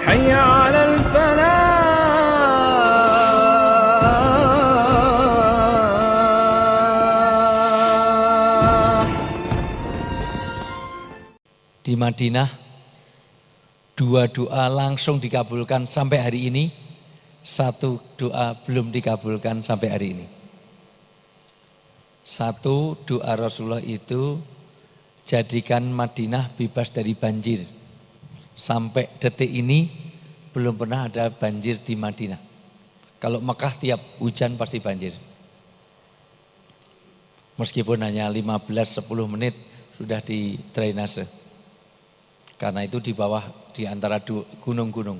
حي على الفلاح. Di Madinah, 2 doa langsung dikabulkan sampai hari ini, 1 doa belum dikabulkan sampai hari ini. 1 doa Rasulullah itu, jadikan Madinah bebas dari banjir. Sampai detik ini belum pernah ada banjir di Madinah. Kalau Mekah tiap hujan pasti banjir. Meskipun hanya 15-10 menit sudah di drainase. Karena itu di bawah, di antara gunung-gunung.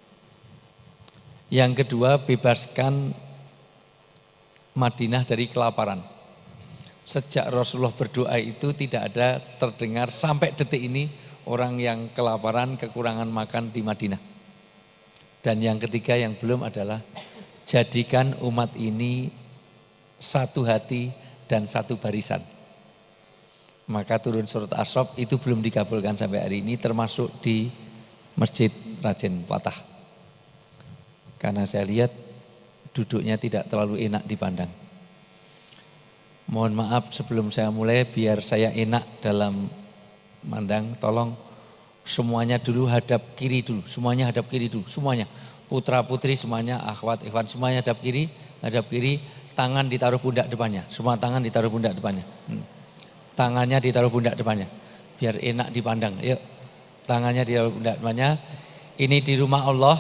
Yang kedua, bebaskan Madinah dari kelaparan. Sejak Rasulullah berdoa itu tidak ada terdengar sampai detik ini orang yang kelaparan, kekurangan makan di Madinah. Dan yang ketiga yang belum adalah jadikan umat ini satu hati dan satu barisan. Maka turun surat Asy-Syaff itu belum dikabulkan sampai hari ini, termasuk di Masjid Rajen Patah. Karena saya lihat duduknya tidak terlalu enak dipandang. Mohon maaf sebelum saya mulai, biar saya enak dalam mandang, tolong semuanya dulu hadap kiri dulu, semuanya hadap kiri dulu, semuanya. Putra putri semuanya, akhwat, ikhwan semuanya hadap kiri, tangan ditaruh pundak depannya, semua tangan ditaruh pundak depannya. Tangannya ditaruh pundak depannya, biar enak dipandang. Yuk, tangannya ditaruh pundak depannya. Ini di rumah Allah.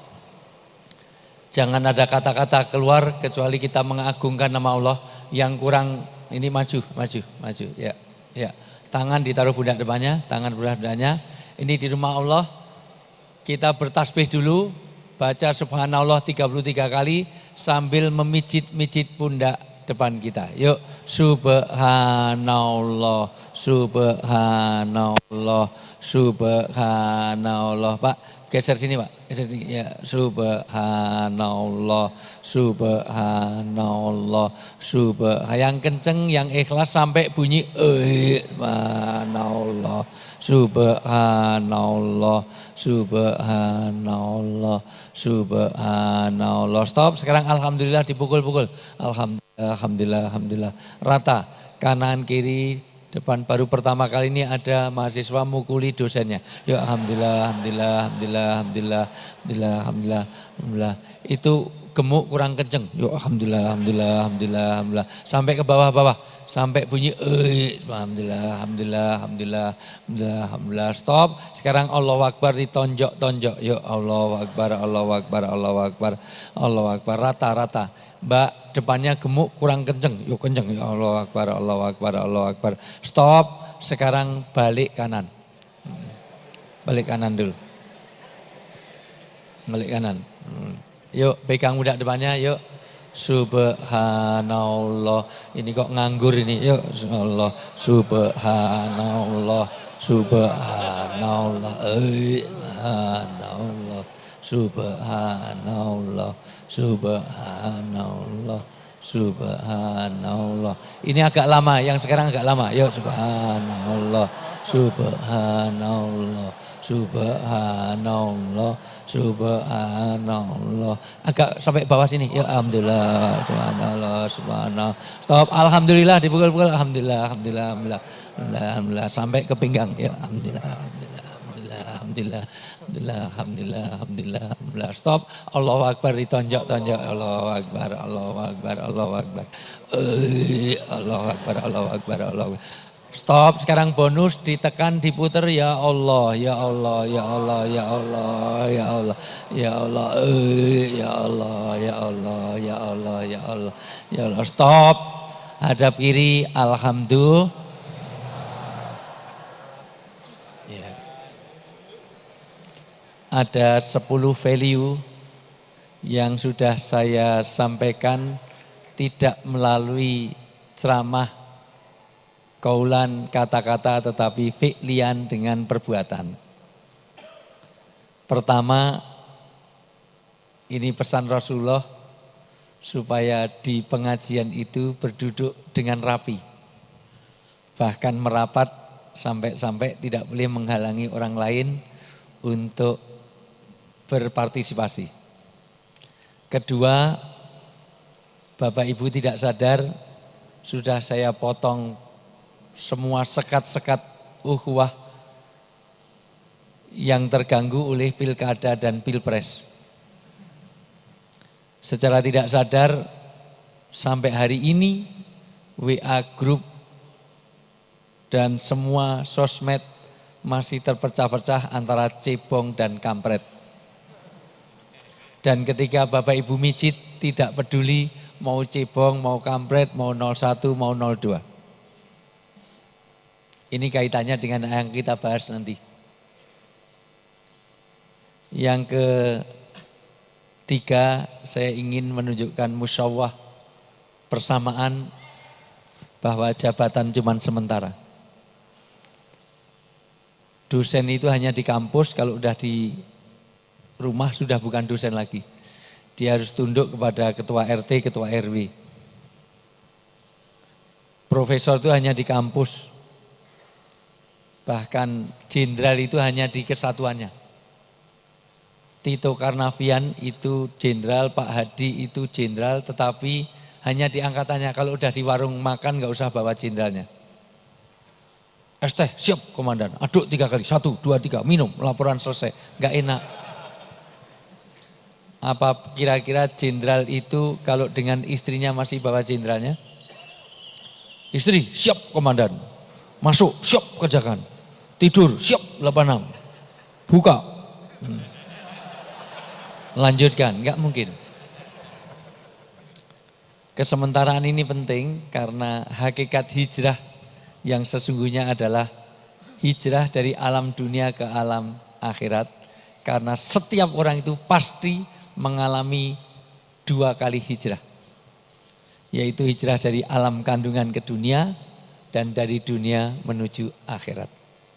Jangan ada kata-kata keluar kecuali kita mengagungkan nama Allah. Yang kurang ini maju. Ya. Tangan ditaruh pundak depannya, tangan pundak depannya. Ini di rumah Allah. Kita bertasbih dulu, baca subhanallah 33 kali sambil memijit-mijit pundak depan kita. Yuk, subhanallah, subhanallah, subhanallah. Pak, geser sini Pak, geser sini. Ya, subhanallah, subhanallah, yang kenceng, yang ikhlas sampai bunyi subhanallah, subhanallah, subhanallah, subhanallah. Stop, sekarang alhamdulillah dipukul-pukul. Alhamdulillah. Rata, kanan kiri depan. Baru pertama kali ini ada mahasiswa mukuli dosennya. Ya alhamdulillah. Itu gemuk kurang kenceng. Ya alhamdulillah. Sampai ke bawah. Sampai bunyi alhamdulillah. Stop. Sekarang Allahu Akbar ditonjok-tonjok. Ya Allahu Akbar. Rata. Mbak, depannya gemuk kurang kenceng. Yuk kenceng. Ya Allahu Akbar. Stop. Sekarang balik kanan. Balik kanan dulu. Balik kanan. Yuk pegang pundak depannya. Yuk. Subhanallah. Ini kok nganggur ini. Yuk. Subhanallah. Subhanallah. Subhanallah. Ini agak lama, yang sekarang agak lama. Yuk subhanallah. Agak sampai bawah sini. Ya alhamdulillah, subhanallah. Stop. Alhamdulillah dipukul-pukul. Alhamdulillah. Sampai ke pinggang. Ya alhamdulillah. Stop. Allahu Akbar ditonjok-tonjok. Allahu Akbar. Allahu Akbar. Stop. Sekarang bonus ditekan, diputer. Ya Allah. Stop. Hadap kiri. Alhamdulillah. Ada 10 value yang sudah saya sampaikan tidak melalui ceramah, kaulan, kata-kata, tetapi fi'lian dengan perbuatan. Pertama, ini pesan Rasulullah supaya di pengajian itu berduduk dengan rapi. Bahkan merapat sampai-sampai tidak boleh menghalangi orang lain untuk berpartisipasi. Kedua, Bapak Ibu tidak sadar sudah saya potong semua sekat-sekat ukhuwah yang terganggu oleh pilkada dan pilpres. Secara tidak sadar sampai hari ini WA group dan semua sosmed masih terpecah-pecah antara cebong dan kampret. Dan ketika Bapak Ibu mijit tidak peduli mau cebong, mau kampret, mau 01, mau 02. Ini kaitannya dengan yang kita bahas nanti. Yang ketiga, saya ingin menunjukkan musyawah persamaan bahwa jabatan cuma sementara. Dosen itu hanya di kampus, kalau udah di rumah sudah bukan dosen lagi. Dia harus tunduk kepada ketua RT, ketua RW. Profesor itu hanya di kampus. Bahkan jenderal itu hanya di kesatuannya. Tito Karnavian itu jenderal, Pak Hadi itu jenderal, tetapi hanya di angkatannya. Kalau udah di warung makan nggak usah bawa jenderalnya. Teh, siap komandan, aduk 3 kali, 1, 2, 3, minum, laporan selesai, nggak enak. Apa kira-kira jenderal itu kalau dengan istrinya masih bawa jenderalnya? Istri, siap komandan, masuk, siap kerjakan, tidur, siap 86, buka, lanjutkan, nggak mungkin. Kesementaraan ini penting karena hakikat hijrah yang sesungguhnya adalah hijrah dari alam dunia ke alam akhirat. Karena setiap orang itu pasti mengalami 2 kali hijrah. Yaitu hijrah dari alam kandungan ke dunia dan dari dunia menuju akhirat.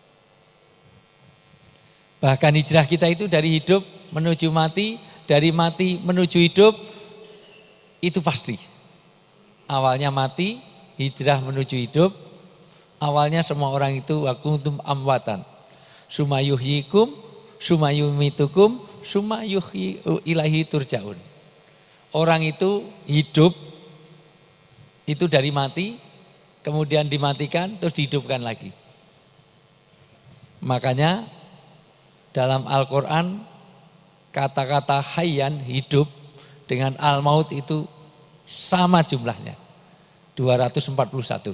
Bahkan hijrah kita itu dari hidup menuju mati, dari mati menuju hidup, itu pasti. Awalnya mati, hijrah menuju hidup. Awalnya semua orang itu wa kuntum amwatan. Summa yuhyikum, summa yumitukum, summa yuhyi ilahi turja'un. Orang itu hidup itu dari mati, kemudian dimatikan, terus dihidupkan lagi. Makanya dalam Al-Quran kata-kata hayyan, hidup, dengan al-maut itu sama jumlahnya, 241.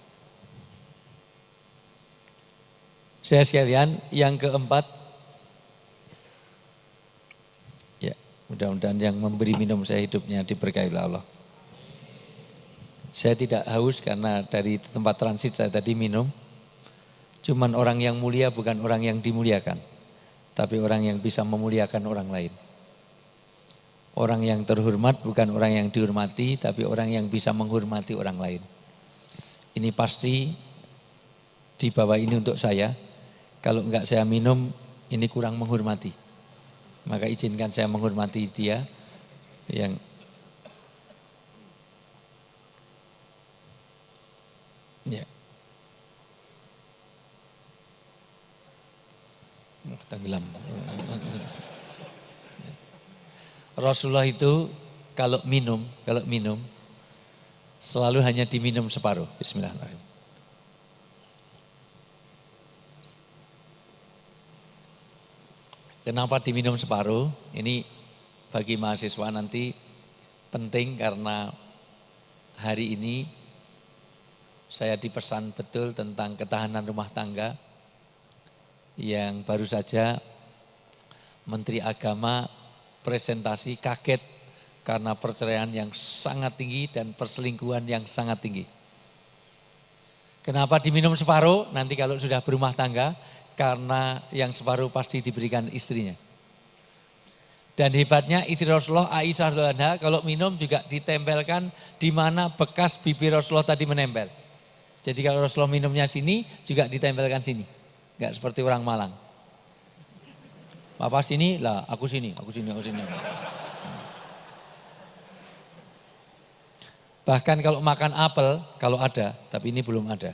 Saya sekalian, yang keempat, ya mudah-mudahan yang memberi minum saya hidupnya diberkahi oleh Allah. Saya tidak haus karena dari tempat transit saya tadi minum. Cuman orang yang mulia bukan orang yang dimuliakan, tapi orang yang bisa memuliakan orang lain. Orang yang terhormat bukan orang yang dihormati, tapi orang yang bisa menghormati orang lain. Ini pasti dibawa ini untuk saya. Kalau enggak saya minum, ini kurang menghormati. Maka izinkan saya menghormati dia yang ya. Tenggelam. Rasulullah itu kalau minum selalu hanya diminum separuh. Bismillahirrahmanirrahim. Kenapa diminum separuh? Ini bagi mahasiswa nanti penting karena hari ini saya dipesan betul tentang ketahanan rumah tangga yang baru saja Menteri Agama presentasi kaget karena perceraian yang sangat tinggi dan perselingkuhan yang sangat tinggi. Kenapa diminum separuh? Nanti kalau sudah berumah tangga, karena yang separuh pasti diberikan istrinya. Dan hebatnya istri Rasulullah Aisyah radhiyallahu anha kalau minum juga ditempelkan di mana bekas bibir Rasulullah tadi menempel. Jadi kalau Rasulullah minumnya sini juga ditempelkan sini. Enggak seperti orang Malang. Papa sini lah, aku sini. Bahkan kalau makan apel, kalau ada, tapi ini belum ada.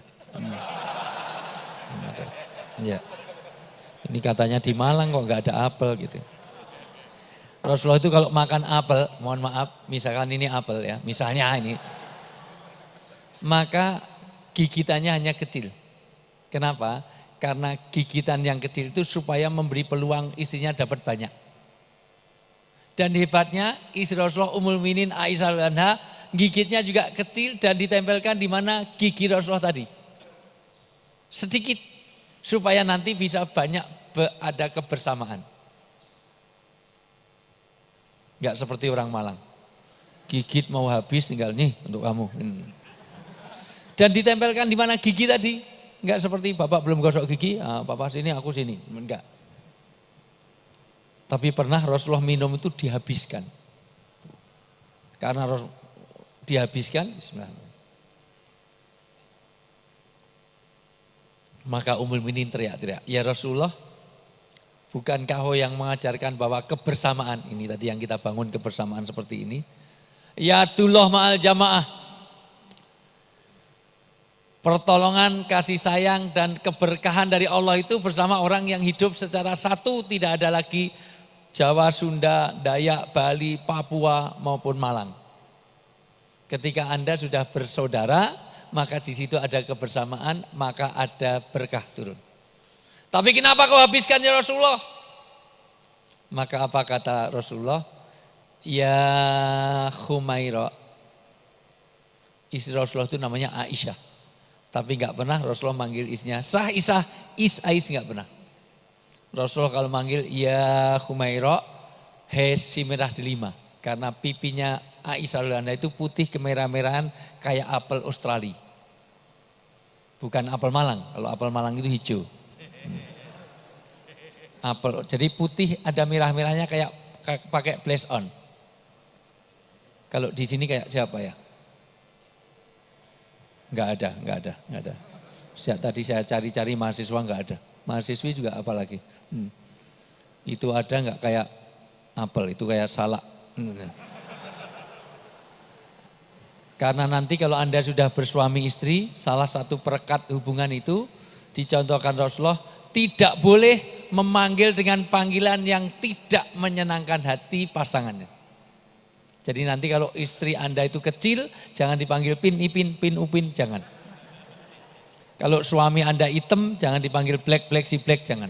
Belum ada. Ya. Ini katanya di Malang kok enggak ada apel gitu. Rasulullah itu kalau makan apel, mohon maaf, misalkan ini apel ya, misalnya ini, maka gigitannya hanya kecil. Kenapa? Karena gigitan yang kecil itu supaya memberi peluang istrinya dapat banyak. Dan hebatnya istri Rasulullah Ummul Mukminin Aisyah radhiyallahu anha gigitnya juga kecil dan ditempelkan di mana gigi Rasulullah tadi. Sedikit supaya nanti bisa banyak ada kebersamaan. Enggak seperti orang Malang. Gigit mau habis tinggal nih untuk kamu. Dan ditempelkan di mana gigi tadi. Enggak seperti bapak belum gosok gigi, bapak sini aku sini. Enggak. Tapi pernah Rasulullah minum itu dihabiskan. Karena dihabiskan, bismillah. Maka Ummul Mukminin teriak-teriak, ya Rasulullah, bukankah kau yang mengajarkan bahwa kebersamaan, ini tadi yang kita bangun kebersamaan seperti ini. Ya Yadullah ma'al jamaah. Pertolongan, kasih sayang dan keberkahan dari Allah itu bersama orang yang hidup secara satu, tidak ada lagi Jawa, Sunda, Dayak, Bali, Papua maupun Malang. Ketika Anda sudah bersaudara, maka di situ ada kebersamaan, maka ada berkah turun. Tapi kenapa kau habiskan ya Rasulullah? Maka apa kata Rasulullah? Ya Khumaira. Istri Rasulullah itu namanya Aisyah. Tapi enggak pernah Rasulullah manggil istrinya Sah Isah, Is enggak pernah. Rasulullah kalau manggil ya Khumaira, si merah delima. Karena pipinya Aisyah radhiyallahu anha itu putih kemerah-merahan kayak apel Australia. Bukan apel Malang, kalau apel Malang itu hijau. Apel, jadi putih ada merah-merahnya kayak pakai blaze on. Kalau di sini kayak siapa ya? Enggak ada. Tadi saya cari-cari mahasiswa enggak ada. Mahasiswi juga apalagi. Itu ada enggak kayak apel, itu kayak salak. Karena nanti kalau Anda sudah bersuami istri, salah satu perekat hubungan itu dicontohkan Rasulullah, tidak boleh memanggil dengan panggilan yang tidak menyenangkan hati pasangannya. Jadi nanti kalau istri Anda itu kecil, jangan dipanggil pin, ipin, pin, upin, jangan. Kalau suami Anda hitam, jangan dipanggil black, si black, jangan.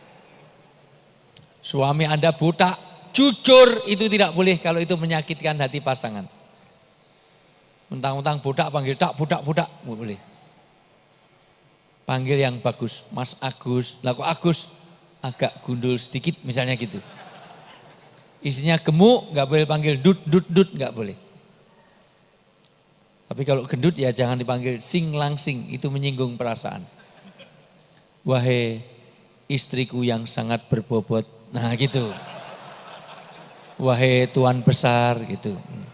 Suami Anda buta, jujur itu tidak boleh kalau itu menyakitkan hati pasangan. Mentang-mentang budak panggil tak budak, boleh. Panggil yang bagus, Mas Agus. Lah kok Agus agak gundul sedikit misalnya gitu. Isinya gemuk, nggak boleh panggil dut, nggak boleh. Tapi kalau gendut ya jangan dipanggil sing langsing, itu menyinggung perasaan. Wahai istriku yang sangat berbobot, nah gitu. Wahai tuan besar gitu.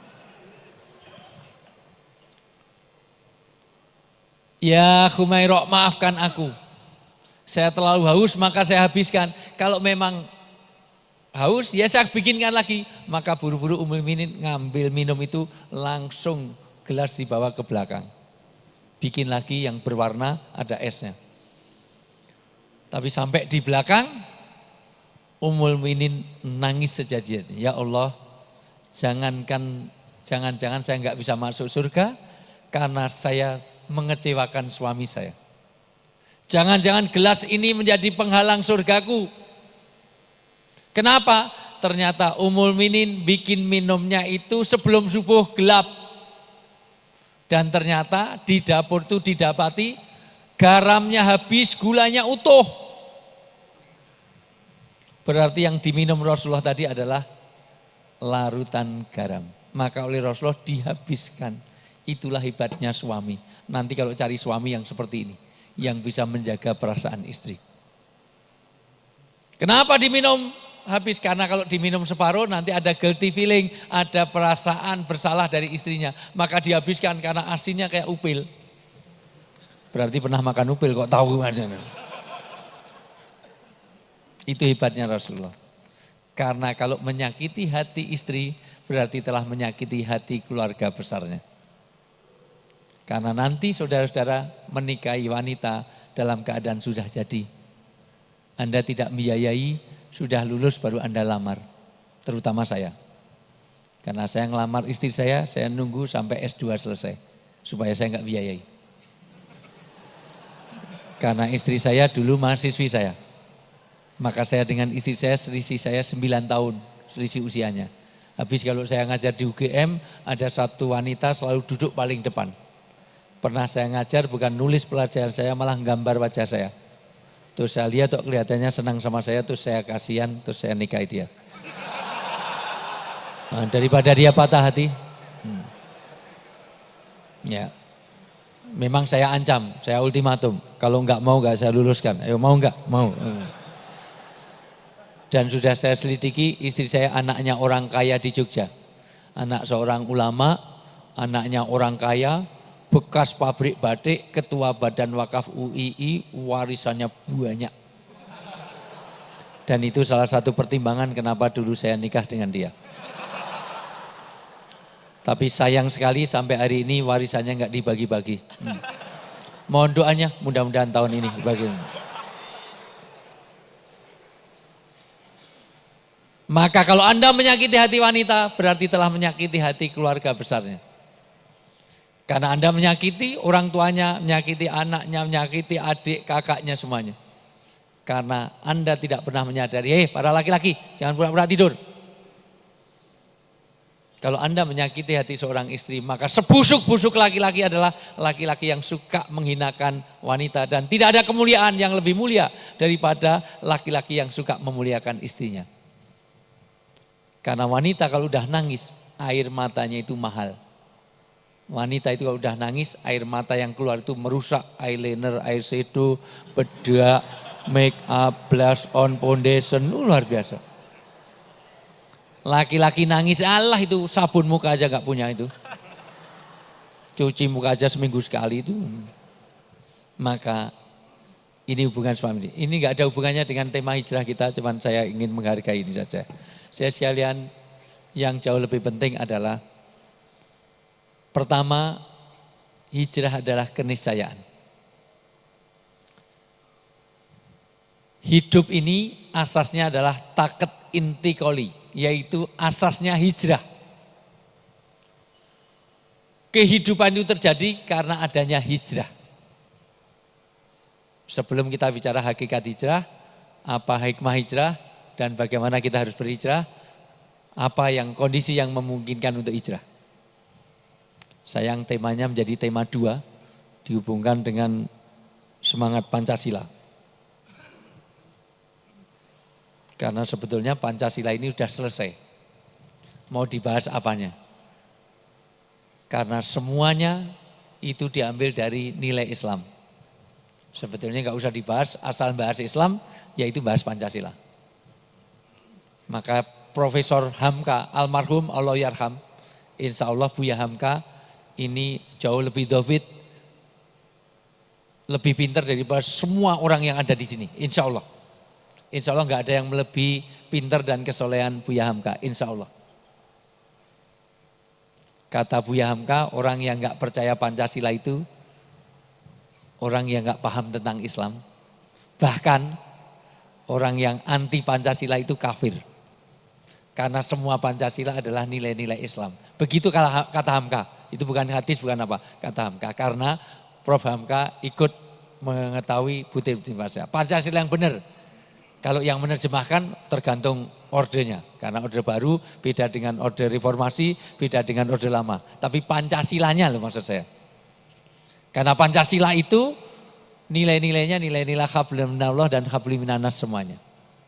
Ya Khumaira, maafkan aku. Saya terlalu haus maka saya habiskan. Kalau memang haus ya saya bikinkan lagi. Maka buru-buru Ummul Mukminin ngambil minum itu langsung gelas dibawa ke belakang. Bikin lagi yang berwarna ada esnya. Tapi sampai di belakang Ummul Mukminin nangis sejadi-jadinya. Ya Allah, jangan-jangan saya enggak bisa masuk surga karena saya mengecewakan suami saya. Jangan-jangan gelas ini menjadi penghalang surgaku. Kenapa? Ternyata Ummul Mukminin bikin minumnya itu sebelum subuh gelap. Dan ternyata di dapur itu didapati garamnya habis, gulanya utuh. Berarti yang diminum Rasulullah tadi adalah larutan garam. Maka oleh Rasulullah dihabiskan. Itulah hebatnya suami. Nanti kalau cari suami yang seperti ini, yang bisa menjaga perasaan istri. Kenapa diminum habis? Karena kalau diminum separuh nanti ada guilty feeling, ada perasaan bersalah dari istrinya. Maka dihabiskan karena asinnya kayak upil. Berarti pernah makan upil kok tahu aja. Itu hebatnya Rasulullah. Karena kalau menyakiti hati istri berarti telah menyakiti hati keluarga besarnya. Karena nanti saudara-saudara menikahi wanita dalam keadaan sudah jadi. Anda tidak membiayai, sudah lulus baru Anda lamar. terutama saya. Karena saya ngelamar istri saya nunggu sampai S2 selesai supaya saya nggak biayai. Karena istri saya dulu mahasiswi saya. Maka saya dengan istri saya selisih saya 9 tahun selisih usianya. Habis kalau saya ngajar di UGM ada satu wanita selalu duduk paling depan. Pernah saya ngajar bukan nulis pelajaran saya malah gambar wajah saya. Terus saya lihat kok kelihatannya senang sama saya, terus saya kasihan, terus saya nikahi dia. Nah, daripada dia patah hati. Ya. Memang saya ancam, saya ultimatum. Kalau enggak mau enggak saya luluskan. Ayo mau enggak? Mau. Dan sudah saya selidiki, istri saya anaknya orang kaya di Jogja. Anak seorang ulama, anaknya orang kaya, bekas pabrik batik, ketua badan wakaf UII, warisannya banyak. Dan itu salah satu pertimbangan kenapa dulu saya nikah dengan dia. Tapi sayang sekali sampai hari ini warisannya enggak dibagi-bagi. Mohon doanya, mudah-mudahan tahun ini dibagi. Maka kalau Anda menyakiti hati wanita, berarti telah menyakiti hati keluarga besarnya. Karena Anda menyakiti orang tuanya, menyakiti anaknya, menyakiti adik, kakaknya semuanya. Karena Anda tidak pernah menyadari, para laki-laki jangan pura-pura tidur. Kalau Anda menyakiti hati seorang istri, maka sebusuk-busuk laki-laki adalah laki-laki yang suka menghinakan wanita. Dan tidak ada kemuliaan yang lebih mulia daripada laki-laki yang suka memuliakan istrinya. Karena wanita kalau udah nangis, air matanya itu mahal. Wanita itu kalau udah nangis, air mata yang keluar itu merusak eyeliner, eyeshadow, bedak, make up, blush on, foundation, luar biasa. Laki-laki nangis, Allah itu sabun muka aja gak punya itu. Cuci muka aja seminggu sekali itu. Maka ini hubungan suami. Ini gak ada hubungannya dengan tema hijrah kita, cuman saya ingin menghargai ini saja. Saya sekalian yang jauh lebih penting adalah pertama, hijrah adalah keniscayaan. Hidup ini asasnya adalah taket intikoli, yaitu asasnya hijrah. Kehidupan itu terjadi karena adanya hijrah. Sebelum kita bicara hakikat hijrah, apa hikmah hijrah, dan bagaimana kita harus berhijrah, apa yang kondisi yang memungkinkan untuk hijrah. Sayang temanya menjadi tema 2, dihubungkan dengan semangat Pancasila. Karena sebetulnya Pancasila ini sudah selesai. Mau dibahas apanya? Karena semuanya itu diambil dari nilai Islam. Sebetulnya enggak usah dibahas, asal bahas Islam, yaitu bahas Pancasila. Maka Profesor Hamka, almarhum Allah yarham, insya Allah Buya Hamka ini jauh lebih dhabit, lebih pintar daripada semua orang yang ada di sini, insya Allah. Insya Allah nggak ada yang lebih pintar dan kesolehan Buya Hamka, insya Allah. Kata Buya Hamka, orang yang nggak percaya Pancasila itu orang yang nggak paham tentang Islam. Bahkan orang yang anti Pancasila itu kafir. Karena semua Pancasila adalah nilai-nilai Islam. Begitu kata Hamka. Itu bukan hadis, bukan apa. Kata Hamka. Karena Prof. Hamka ikut mengetahui bukti-bukti Pancasila. Pancasila yang benar. Kalau yang menerjemahkan tergantung ordernya. Karena order baru beda dengan order reformasi, beda dengan order lama. Tapi Pancasilanya loh maksud saya. Karena Pancasila itu nilai-nilainya nilai-nilai hablum minallah dan hablum minanas semuanya.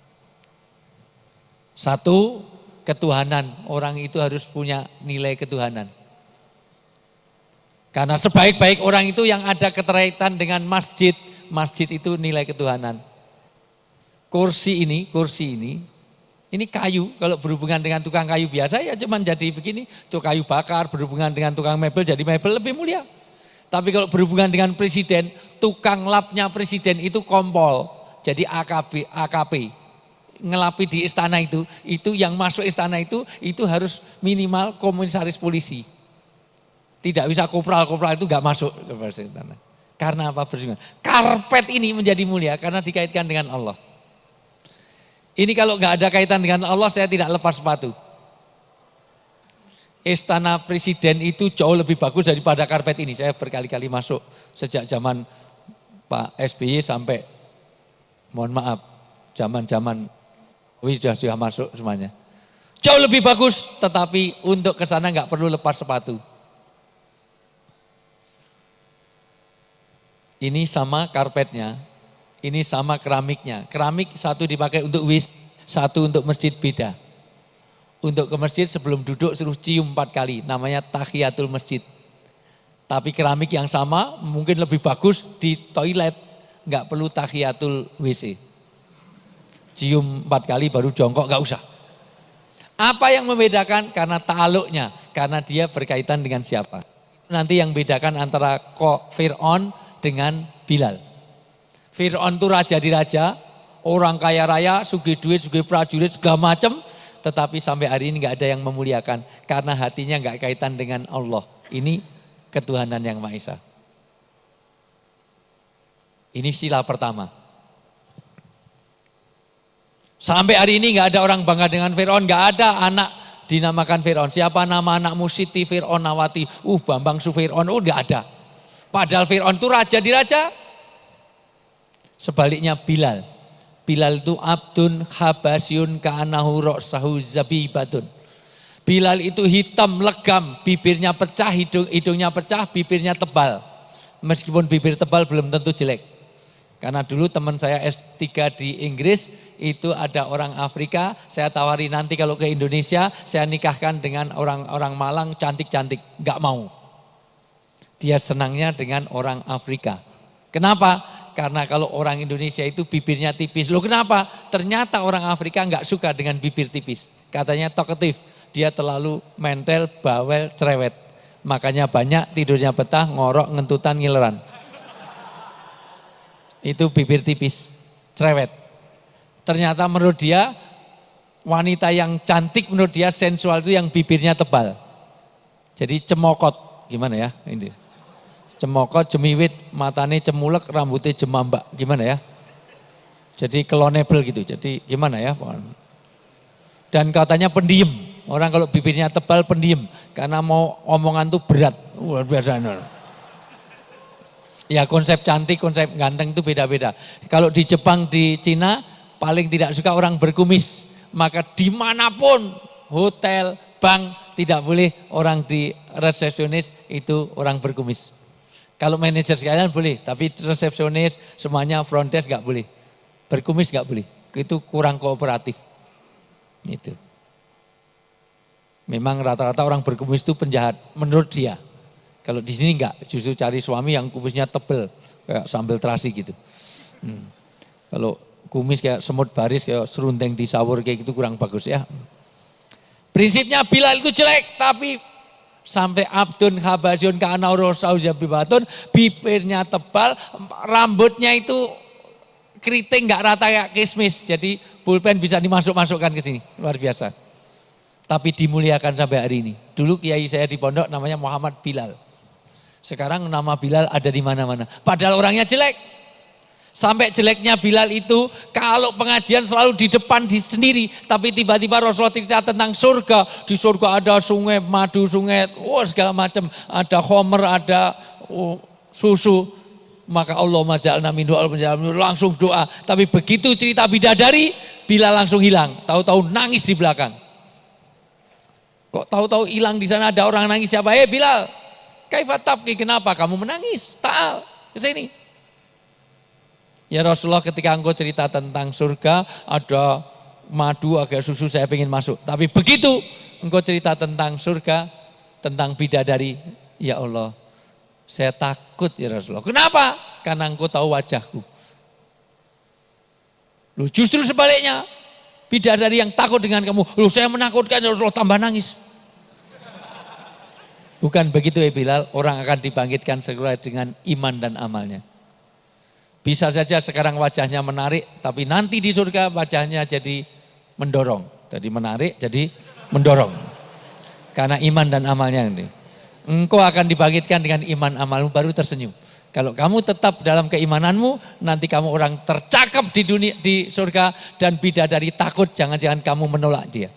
Satu, ketuhanan. Orang itu harus punya nilai ketuhanan. Karena sebaik-baik orang itu yang ada keterkaitan dengan masjid. Masjid itu nilai ketuhanan. Kursi ini kayu. Kalau berhubungan dengan tukang kayu biasa ya cuma jadi begini. Itu kayu bakar, berhubungan dengan tukang mebel jadi mebel lebih mulia. Tapi kalau berhubungan dengan presiden, tukang lapnya presiden itu kompol. Jadi AKP. Ngelapi di istana itu yang masuk istana itu harus minimal komisaris polisi. Tidak bisa kopral itu gak masuk ke istana. Karena apa? Karpet ini menjadi mulia karena dikaitkan dengan Allah. Ini kalau nggak ada kaitan dengan Allah, saya tidak lepas sepatu. Istana Presiden itu jauh lebih bagus daripada karpet ini. Saya berkali-kali masuk sejak zaman Pak SBY sampai, mohon maaf, zaman-zaman sudah masuk semuanya. Jauh lebih bagus, tetapi untuk ke sana nggak perlu lepas sepatu. Ini sama karpetnya, ini sama keramiknya. Keramik satu dipakai untuk satu untuk masjid beda. Untuk ke masjid sebelum duduk suruh cium 4 kali, namanya tahiyatul masjid. Tapi keramik yang sama mungkin lebih bagus di toilet, nggak perlu tahiyatul WC. Cium 4 kali baru jongkok, nggak usah. Apa yang membedakan? Karena ta'aluknya, karena dia berkaitan dengan siapa. Nanti yang bedakan antara Fir'aun dengan Bilal. Fir'aun itu raja di raja, orang kaya raya, sugih duit, sugih prajurit, segala macam. Tetapi sampai hari ini nggak ada yang memuliakan. Karena hatinya nggak kaitan dengan Allah. Ini ketuhanan yang Maha Esa. Ini sila pertama. Sampai hari ini nggak ada orang bangga dengan Fir'aun, nggak ada anak dinamakan Fir'aun. Siapa nama anakmu? Siti Fir'aun Nawati. Bambang Su Fir'aun, nggak ada. Padahal Fir'aun itu raja di raja. Sebaliknya Bilal. Bilal itu abdun habasyun ka'anahu ra'sahu zabibatun. Bilal itu hitam, legam, bibirnya pecah, hidungnya pecah, bibirnya tebal. Meskipun bibir tebal belum tentu jelek. Karena dulu teman saya S3 di Inggris, itu ada orang Afrika, saya tawari nanti kalau ke Indonesia, saya nikahkan dengan orang-orang Malang cantik-cantik. Gak mau. Dia senangnya dengan orang Afrika. Kenapa? Karena kalau orang Indonesia itu bibirnya tipis. Loh kenapa? Ternyata orang Afrika gak suka dengan bibir tipis. Katanya talkative, dia terlalu mentel, bawel, cerewet. Makanya banyak tidurnya betah, ngorok, ngentutan, ngileran. Itu bibir tipis, cerewet. Ternyata menurut dia, wanita yang cantik menurut dia sensual itu yang bibirnya tebal. Jadi cemokot, gimana ya ini? Cemokot, jemiwit, matanya cemulek, rambutnya jemambak, gimana ya? Jadi kelonable gitu, jadi gimana ya? Dan katanya pendiam, orang kalau bibirnya tebal pendiam, karena mau omongan tuh berat, luar biasa. Ya konsep cantik, konsep ganteng itu beda-beda. Kalau di Jepang, di Cina, paling tidak suka orang berkumis. Maka dimanapun, hotel, bank, tidak boleh orang di resepsionis itu orang berkumis. Kalau manajer sekalian boleh, tapi resepsionis semuanya front desk gak boleh. Berkumis gak boleh, itu kurang kooperatif. Itu. Memang rata-rata orang berkumis itu penjahat, menurut dia. Kalau di sini enggak, justru cari suami yang kumisnya tebel, kayak sambal terasi gitu. Kalau kumis kayak semut baris, kayak serundeng disawur kayak gitu kurang bagus ya. Prinsipnya Bilal itu jelek, tapi sampai abdun habasyun ka'ana ra'sahu zabibatun, bibirnya tebal, rambutnya itu keriting enggak rata kayak kismis, jadi pulpen bisa dimasuk-masukkan ke sini, luar biasa. Tapi dimuliakan sampai hari ini. Dulu kiai saya di pondok namanya Muhammad Bilal. Sekarang nama Bilal ada di mana-mana. Padahal orangnya jelek. Sampai jeleknya Bilal itu kalau pengajian selalu di depan di sendiri. Tapi tiba-tiba Rasulullah cerita tentang surga. Di surga ada sungai madu, sungai segala macam. Ada khomer, ada susu. Maka Allahumma ja'alna min langsung doa. Tapi begitu cerita bidadari, Bilal langsung hilang. Tahu-tahu nangis di belakang. Kok tahu-tahu hilang di sana ada orang nangis siapa? Bilal. Kaifa tabki, kenapa kamu menangis? Ta'al, ke sini. Ya Rasulullah ketika engkau cerita tentang surga, ada madu, ada susu, saya ingin masuk. Tapi begitu engkau cerita tentang surga, tentang bidadari, ya Allah, saya takut ya Rasulullah. Kenapa? Karena engkau tahu wajahku. Loh justru sebaliknya, bidadari yang takut dengan kamu. Loh saya menakutkan ya Rasulullah, tambah nangis. Bukan begitu ya Bilal, orang akan dibangkitkan sesuai dengan iman dan amalnya. Bisa saja sekarang wajahnya menarik, tapi nanti di surga wajahnya jadi mendorong. Jadi menarik, jadi mendorong. Karena iman dan amalnya ini. Engkau akan dibangkitkan dengan iman amalmu baru tersenyum. Kalau kamu tetap dalam keimananmu, nanti kamu orang tercakap di dunia, di surga, dan bidadari takut jangan-jangan kamu menolak dia.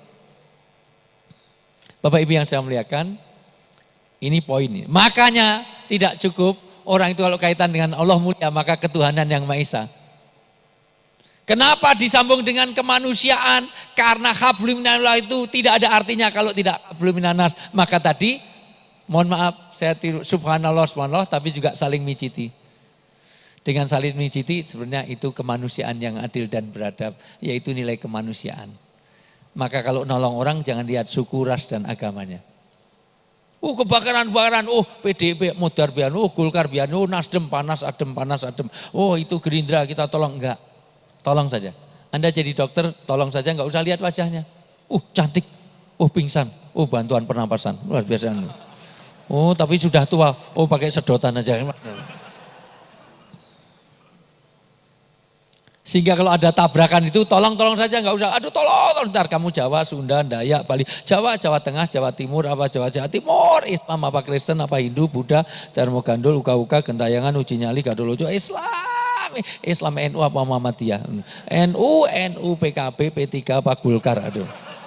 Bapak Ibu yang saya muliakan, ini poin ini. Makanya tidak cukup orang itu kalau kaitan dengan Allah mulia, maka ketuhanan yang Maha Esa. Kenapa disambung dengan kemanusiaan? Karena hablum minallah itu tidak ada artinya kalau tidak hablum minanas. Maka tadi, mohon maaf, saya tiru subhanallah, subhanallah, tapi juga saling mijiti. Dengan saling mijiti sebenarnya itu kemanusiaan yang adil dan beradab, yaitu nilai kemanusiaan. Maka kalau nolong orang jangan lihat suku, ras, dan agamanya. Kebakaran-bakaran, PDIP modar biar, Golkar biar, Nasdem panas adem. Itu Gerindra kita tolong, enggak. Tolong saja. Anda jadi dokter, tolong saja, enggak usah lihat wajahnya. Cantik, pingsan, bantuan pernapasan, luar biasa. Tapi sudah tua, pakai sedotan aja. Sehingga kalau ada tabrakan itu tolong saja, enggak usah. Aduh tolong, ntar kamu Jawa, Sunda, Dayak, Bali, Jawa Tengah, Jawa Timur, Jawa Timur, Islam apa Kristen apa Hindu, Buddha, Dharma Gandul, Uka, Gentayangan, Uji Nyali, Gadolojo, Islam NU apa Muhammadiyah, NU, PKB, P3 apa Golkar, aduh.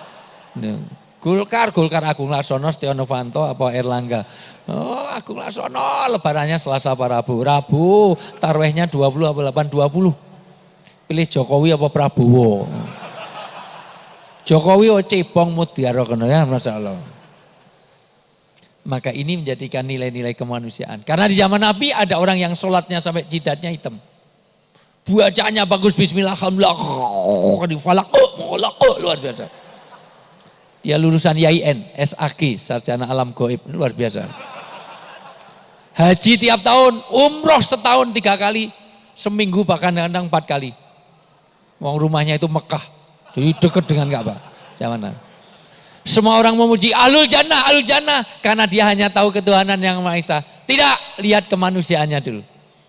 Golkar Agung Laksono, Setia Novanto apa Erlangga. Agung Laksono lebarannya Selasa apa Rabu, tarwehnya 20 apa 20. Pilih Jokowi apa Prabowo. Jokowi cebong mutiara kono ya, Masya Allah. Maka ini menjadikan nilai-nilai kemanusiaan. Karena di zaman Nabi ada orang yang sholatnya sampai jidatnya hitam. Bacanya bagus, bismillah, alhamdulillah, luar biasa. Dia lulusan YIN, SAG, Sarjana Alam Gaib, luar biasa. Haji tiap tahun, umroh setahun 3 kali, seminggu bahkan kadang 4 kali. Wong rumahnya itu Mekah, jadi dekat dengan Ka'bah. Zaman Nabi. Semua orang memuji Ahlul Jannah, karena dia hanya tahu ketuhanan yang Maha Esa. Tidak, lihat kemanusiaannya dulu.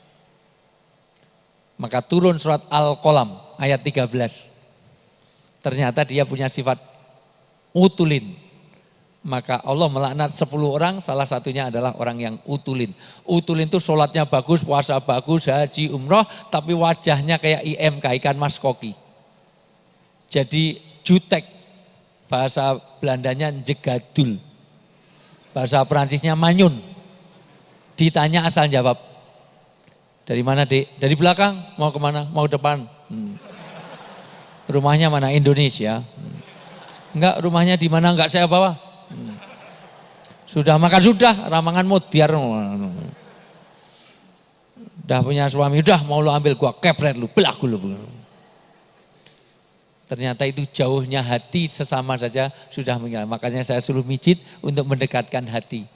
Maka turun surat Al-Qalam ayat 13. Ternyata dia punya sifat utulin. Maka Allah melaknat 10 orang, salah satunya adalah orang yang utulin. Utulin itu sholatnya bagus, puasa bagus, haji, umroh, tapi wajahnya kayak IMK, ikan mas koki. Jadi jutek, bahasa Belandanya jegadul, bahasa Perancisnya manyun. Ditanya asal jawab. Dari mana Dek? Dari belakang, mau kemana? Mau depan. Rumahnya mana? Indonesia. Enggak, rumahnya di mana? Enggak saya bawa. Sudah makan sudah, ramangan mutiar. Udah punya suami, udah mau lu ambil gua kepret lu, belaku lu. Ternyata itu jauhnya hati sesama saja sudah mengira. Makanya saya suruh mijit untuk mendekatkan hati.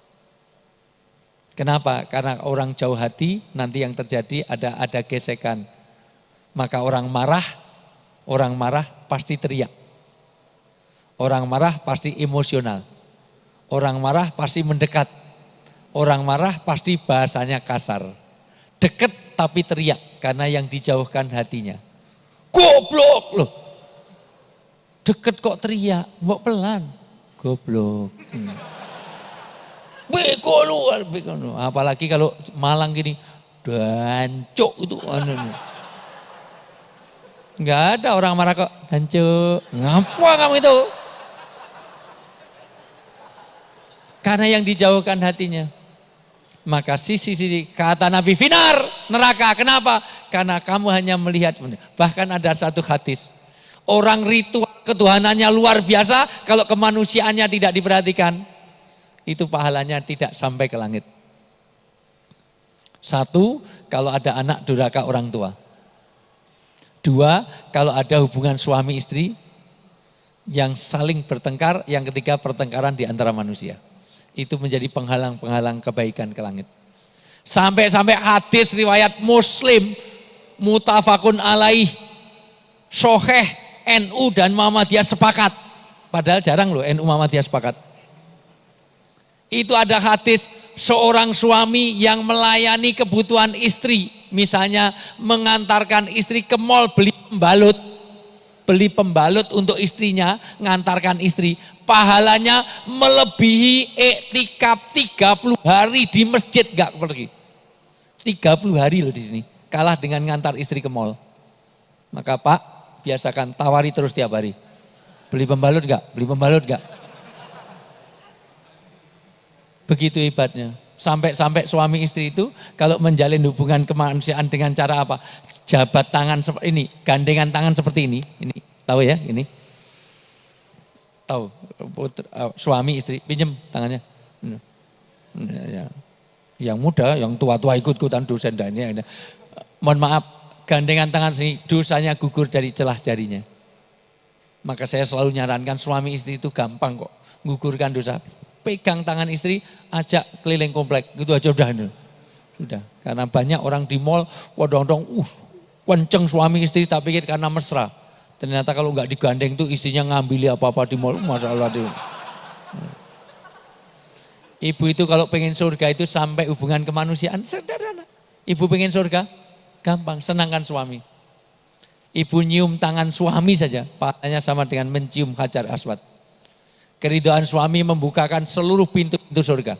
Kenapa? Karena orang jauh hati nanti yang terjadi ada gesekan. Maka orang marah pasti teriak. Orang marah pasti emosional. Orang marah pasti mendekat. Orang marah pasti bahasanya kasar. Deket tapi teriak karena yang dijauhkan hatinya. Goblok loh. Deket kok teriak, mbok pelan. Goblok. Beko lu. Apalagi kalau Malang gini, dancuk itu. Enggak ada orang marah kok, dancuk. Ngapa kamu itu? Karena yang dijauhkan hatinya. Maka sisi kata Nabi Finar, neraka. Kenapa? Karena kamu hanya melihat. Bahkan ada satu hadis. Orang ritual ketuhanannya luar biasa, kalau kemanusiaannya tidak diperhatikan, itu pahalanya tidak sampai ke langit. 1, kalau ada anak durhaka orang tua. 2, kalau ada hubungan suami istri yang saling bertengkar, yang ketiga pertengkaran di antara manusia. Itu menjadi penghalang-penghalang kebaikan ke langit. Sampai hadis riwayat Muslim, mutafakun alaih, Soheh, NU dan Muhammadiyah sepakat. Padahal jarang loh NU Muhammadiyah sepakat. Itu ada hadis seorang suami yang melayani kebutuhan istri. Misalnya mengantarkan istri ke mall beli pembalut untuk istrinya, ngantarkan istri. Pahalanya melebihi iktikaf 30 hari di masjid gak pergi. 30 hari loh di sini. Kalah dengan ngantar istri ke mall. Maka Pak, biasakan tawari terus tiap hari. Beli pembalut enggak? Beli pembalut enggak? Begitu hebatnya. Sampai suami istri itu kalau menjalin hubungan kemanusiaan dengan cara apa? Jabat tangan seperti ini, gandengan tangan seperti ini. Ini tahu ya, ini. Tahu, suami istri pinjem tangannya. Ya. Yang muda, yang tua-tua ikut-ikutan dosen dan ini. Mohon maaf, gandengan tangan sini dosanya gugur dari celah jarinya. Maka saya selalu nyarankan suami istri itu gampang kok gugurkan dosa. Pegang tangan istri, ajak keliling komplek, gitu aja udah. Sudah, karena banyak orang di mall, wadong-wadong, kenceng suami istri tak pikir karena mesra. Ternyata kalau nggak digandeng tuh istrinya ngambil apa-apa di mall, masalah dia. Ibu itu kalau pengen surga itu sampai hubungan kemanusiaan sederhana. Ibu pengen surga, gampang, senangkan suami. Ibu nyium tangan suami saja, pahalanya sama dengan mencium Hajar Aswad. Keridhaan suami membukakan seluruh pintu-pintu surga.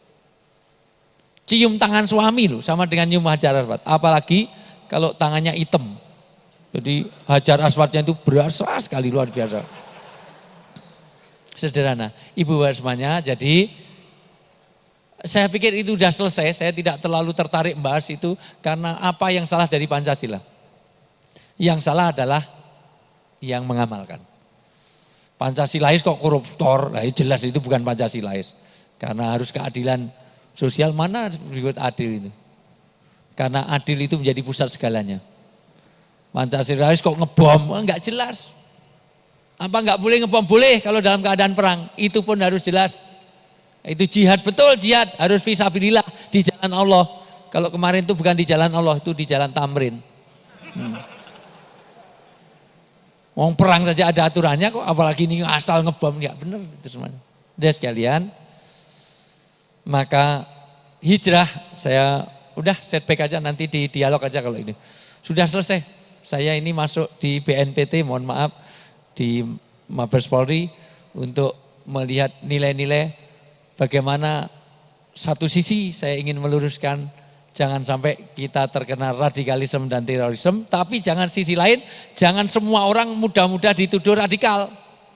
Cium tangan suami loh, sama dengan nyium Hajar Aswad. Apalagi kalau tangannya hitam. Jadi Hajar Aswadnya itu berasa sekali, luar biasa. Sederhana. Ibu semuanya, jadi saya pikir itu sudah selesai, saya tidak terlalu tertarik membahas itu karena apa yang salah dari Pancasila. Yang salah adalah yang mengamalkan. Pancasilais kok koruptor, nah jelas itu bukan Pancasilais. Karena harus keadilan sosial, mana berikut adil itu. Karena adil itu menjadi pusat segalanya. Pancasilais kok ngebom, enggak jelas. Apa enggak boleh ngebom? Boleh kalau dalam keadaan perang, itu pun harus jelas. Itu jihad, betul jihad, harus fisabilillah di jalan Allah. Kalau kemarin itu bukan di jalan Allah, itu di jalan Tamrin. Wong perang saja ada aturannya kok, apalagi ini asal ngebom, enggak benar itu semuanya. Jadi sekalian, maka hijrah saya udah setback aja, nanti di dialog aja kalau ini. Sudah selesai, saya ini masuk di BNPT, mohon maaf, di Mabes Polri untuk melihat nilai-nilai. Bagaimana satu sisi saya ingin meluruskan jangan sampai kita terkena radikalisme dan terorisme, tapi jangan sisi lain, jangan semua orang mudah-mudah dituduh radikal.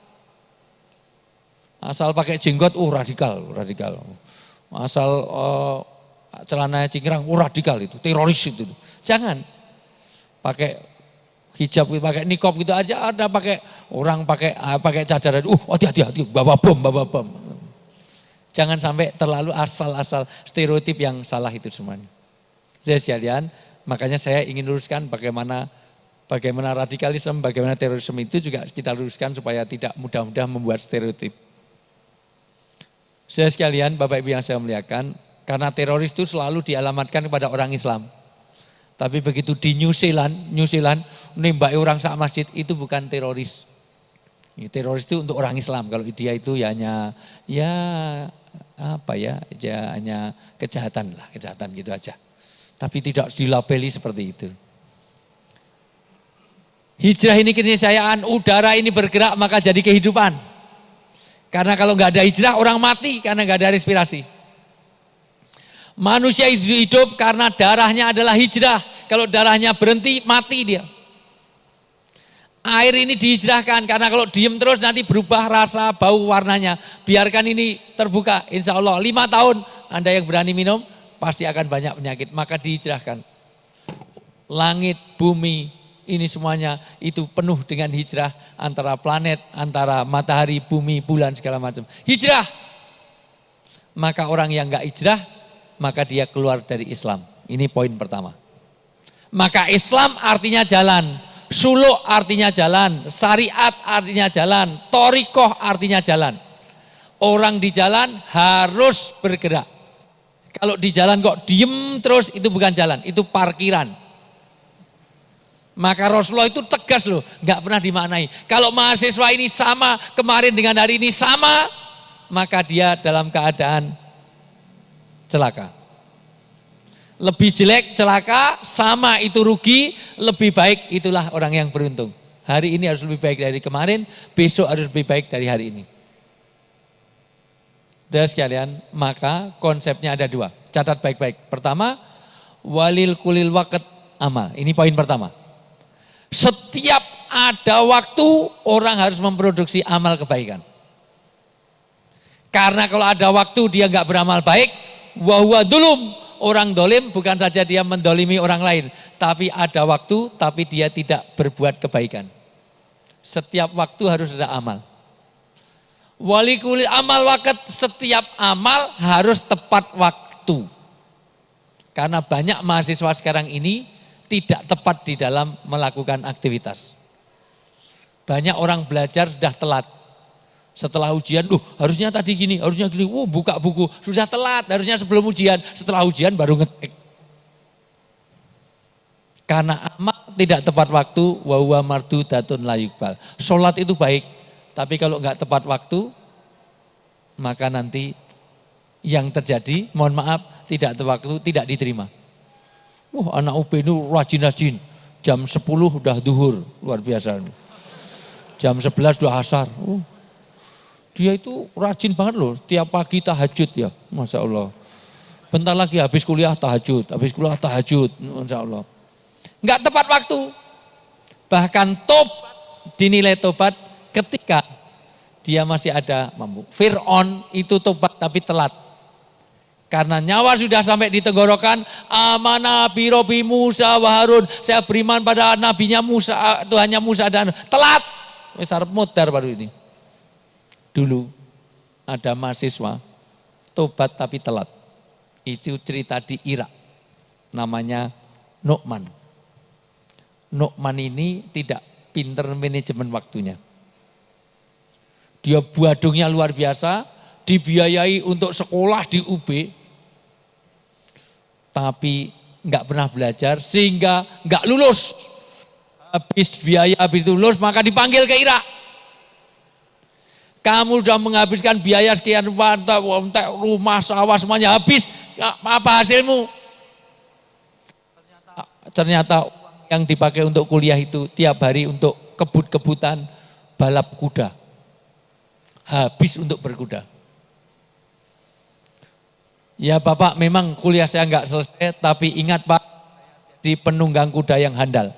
Asal pakai jenggot, radikal. Asal celananya cingkrang, radikal itu, teroris itu. Jangan pakai hijab, pakai nikob gitu aja ada, pakai orang pakai cadar, hati-hati, bawa bom. Jangan sampai terlalu asal-asal stereotip yang salah itu semuanya. Jadi sekalian, makanya saya ingin luruskan bagaimana radikalisme, bagaimana terorisme itu juga kita luruskan supaya tidak mudah-mudah membuat stereotip. Saya sekalian, Bapak Ibu yang saya muliakan, karena teroris itu selalu dialamatkan kepada orang Islam. Tapi begitu di New Zealand nembaki orang sak masjid itu bukan teroris. Teroris itu untuk orang Islam, kalau dia itu hanya kejahatan gitu aja. Tapi tidak dilabeli seperti itu. Hijrah ini keniscayaan, udara ini bergerak maka jadi kehidupan. Karena kalau nggak ada hijrah orang mati karena nggak ada respirasi. Manusia hidup karena darahnya adalah hijrah. Kalau darahnya berhenti mati dia. Air ini dihijrahkan karena kalau diem terus nanti berubah rasa, bau, warnanya. Biarkan ini terbuka, insya Allah 5 tahun Anda yang berani minum pasti akan banyak penyakit. Maka dihijrahkan. Langit, bumi, ini semuanya itu penuh dengan hijrah antara planet, antara matahari, bumi, bulan segala macam. Hijrah. Maka orang yang enggak hijrah, maka dia keluar dari Islam. Ini poin pertama. Maka Islam artinya jalan. Suluk artinya jalan, syariat artinya jalan, thorikoh artinya jalan. Orang di jalan harus bergerak. Kalau di jalan kok diem terus itu bukan jalan, itu parkiran. Maka Rasulullah itu tegas loh, nggak pernah dimaknai. Kalau mahasiswa ini sama, kemarin dengan hari ini sama, maka dia dalam keadaan celaka. Lebih jelek celaka, sama itu rugi, lebih baik itulah orang yang beruntung. Hari ini harus lebih baik dari kemarin, besok harus lebih baik dari hari ini. Dan sekalian, maka konsepnya ada 2. Catat baik-baik. Pertama, walil kulil waqt amal. Ini poin pertama. Setiap ada waktu orang harus memproduksi amal kebaikan. Karena kalau ada waktu dia nggak beramal baik, wahuwa dulum, orang dolim bukan saja dia mendolimi orang lain, tapi ada waktu tapi dia tidak berbuat kebaikan. Setiap waktu harus ada amal. Walikuli amal wakat, setiap amal harus tepat waktu. Karena banyak mahasiswa sekarang ini tidak tepat di dalam melakukan aktivitas. Banyak orang belajar sudah telat. Setelah ujian, harusnya tadi gini, harusnya gini, buka buku, sudah telat, harusnya sebelum ujian, setelah ujian baru ngetik. Karena amal tidak tepat waktu, wa huwa mardudatun la yuqbal. Salat itu baik, tapi kalau enggak tepat waktu, maka nanti yang terjadi, mohon maaf, tidak tepat waktu, tidak diterima. Anak UB ini rajin-rajin, jam 10 udah duhur, luar biasa. Jam 11 udah asar. Dia itu rajin banget loh, tiap pagi tahajud ya, Masya Allah. Bentar lagi habis kuliah tahajud, Masya Allah. Enggak tepat waktu. Bahkan dinilai tobat ketika dia masih ada mampu. Fir'aun itu tobat tapi telat. Karena nyawa sudah sampai di tenggorokan, amanah bi Rabbi Musa wa Harun, saya beriman pada nabinya Musa, Tuhannya Musa dan telat. Wis arep modar baru ini. Dulu ada mahasiswa tobat tapi telat. Itu cerita di Irak. Namanya Nu'man. Nu'man ini tidak pinter manajemen waktunya. Dia badungnya luar biasa, dibiayai untuk sekolah di UB. Tapi enggak pernah belajar sehingga enggak lulus. Habis biaya, habis lulus maka dipanggil ke Irak. Kamu sudah menghabiskan biaya sekian rumah, sawah semuanya habis. Apa hasilmu? Ternyata uang yang dipakai untuk kuliah itu tiap hari untuk kebut-kebutan balap kuda. Habis untuk berkuda. Ya Bapak, memang kuliah saya enggak selesai, tapi ingat Pak, di penunggang kuda yang handal.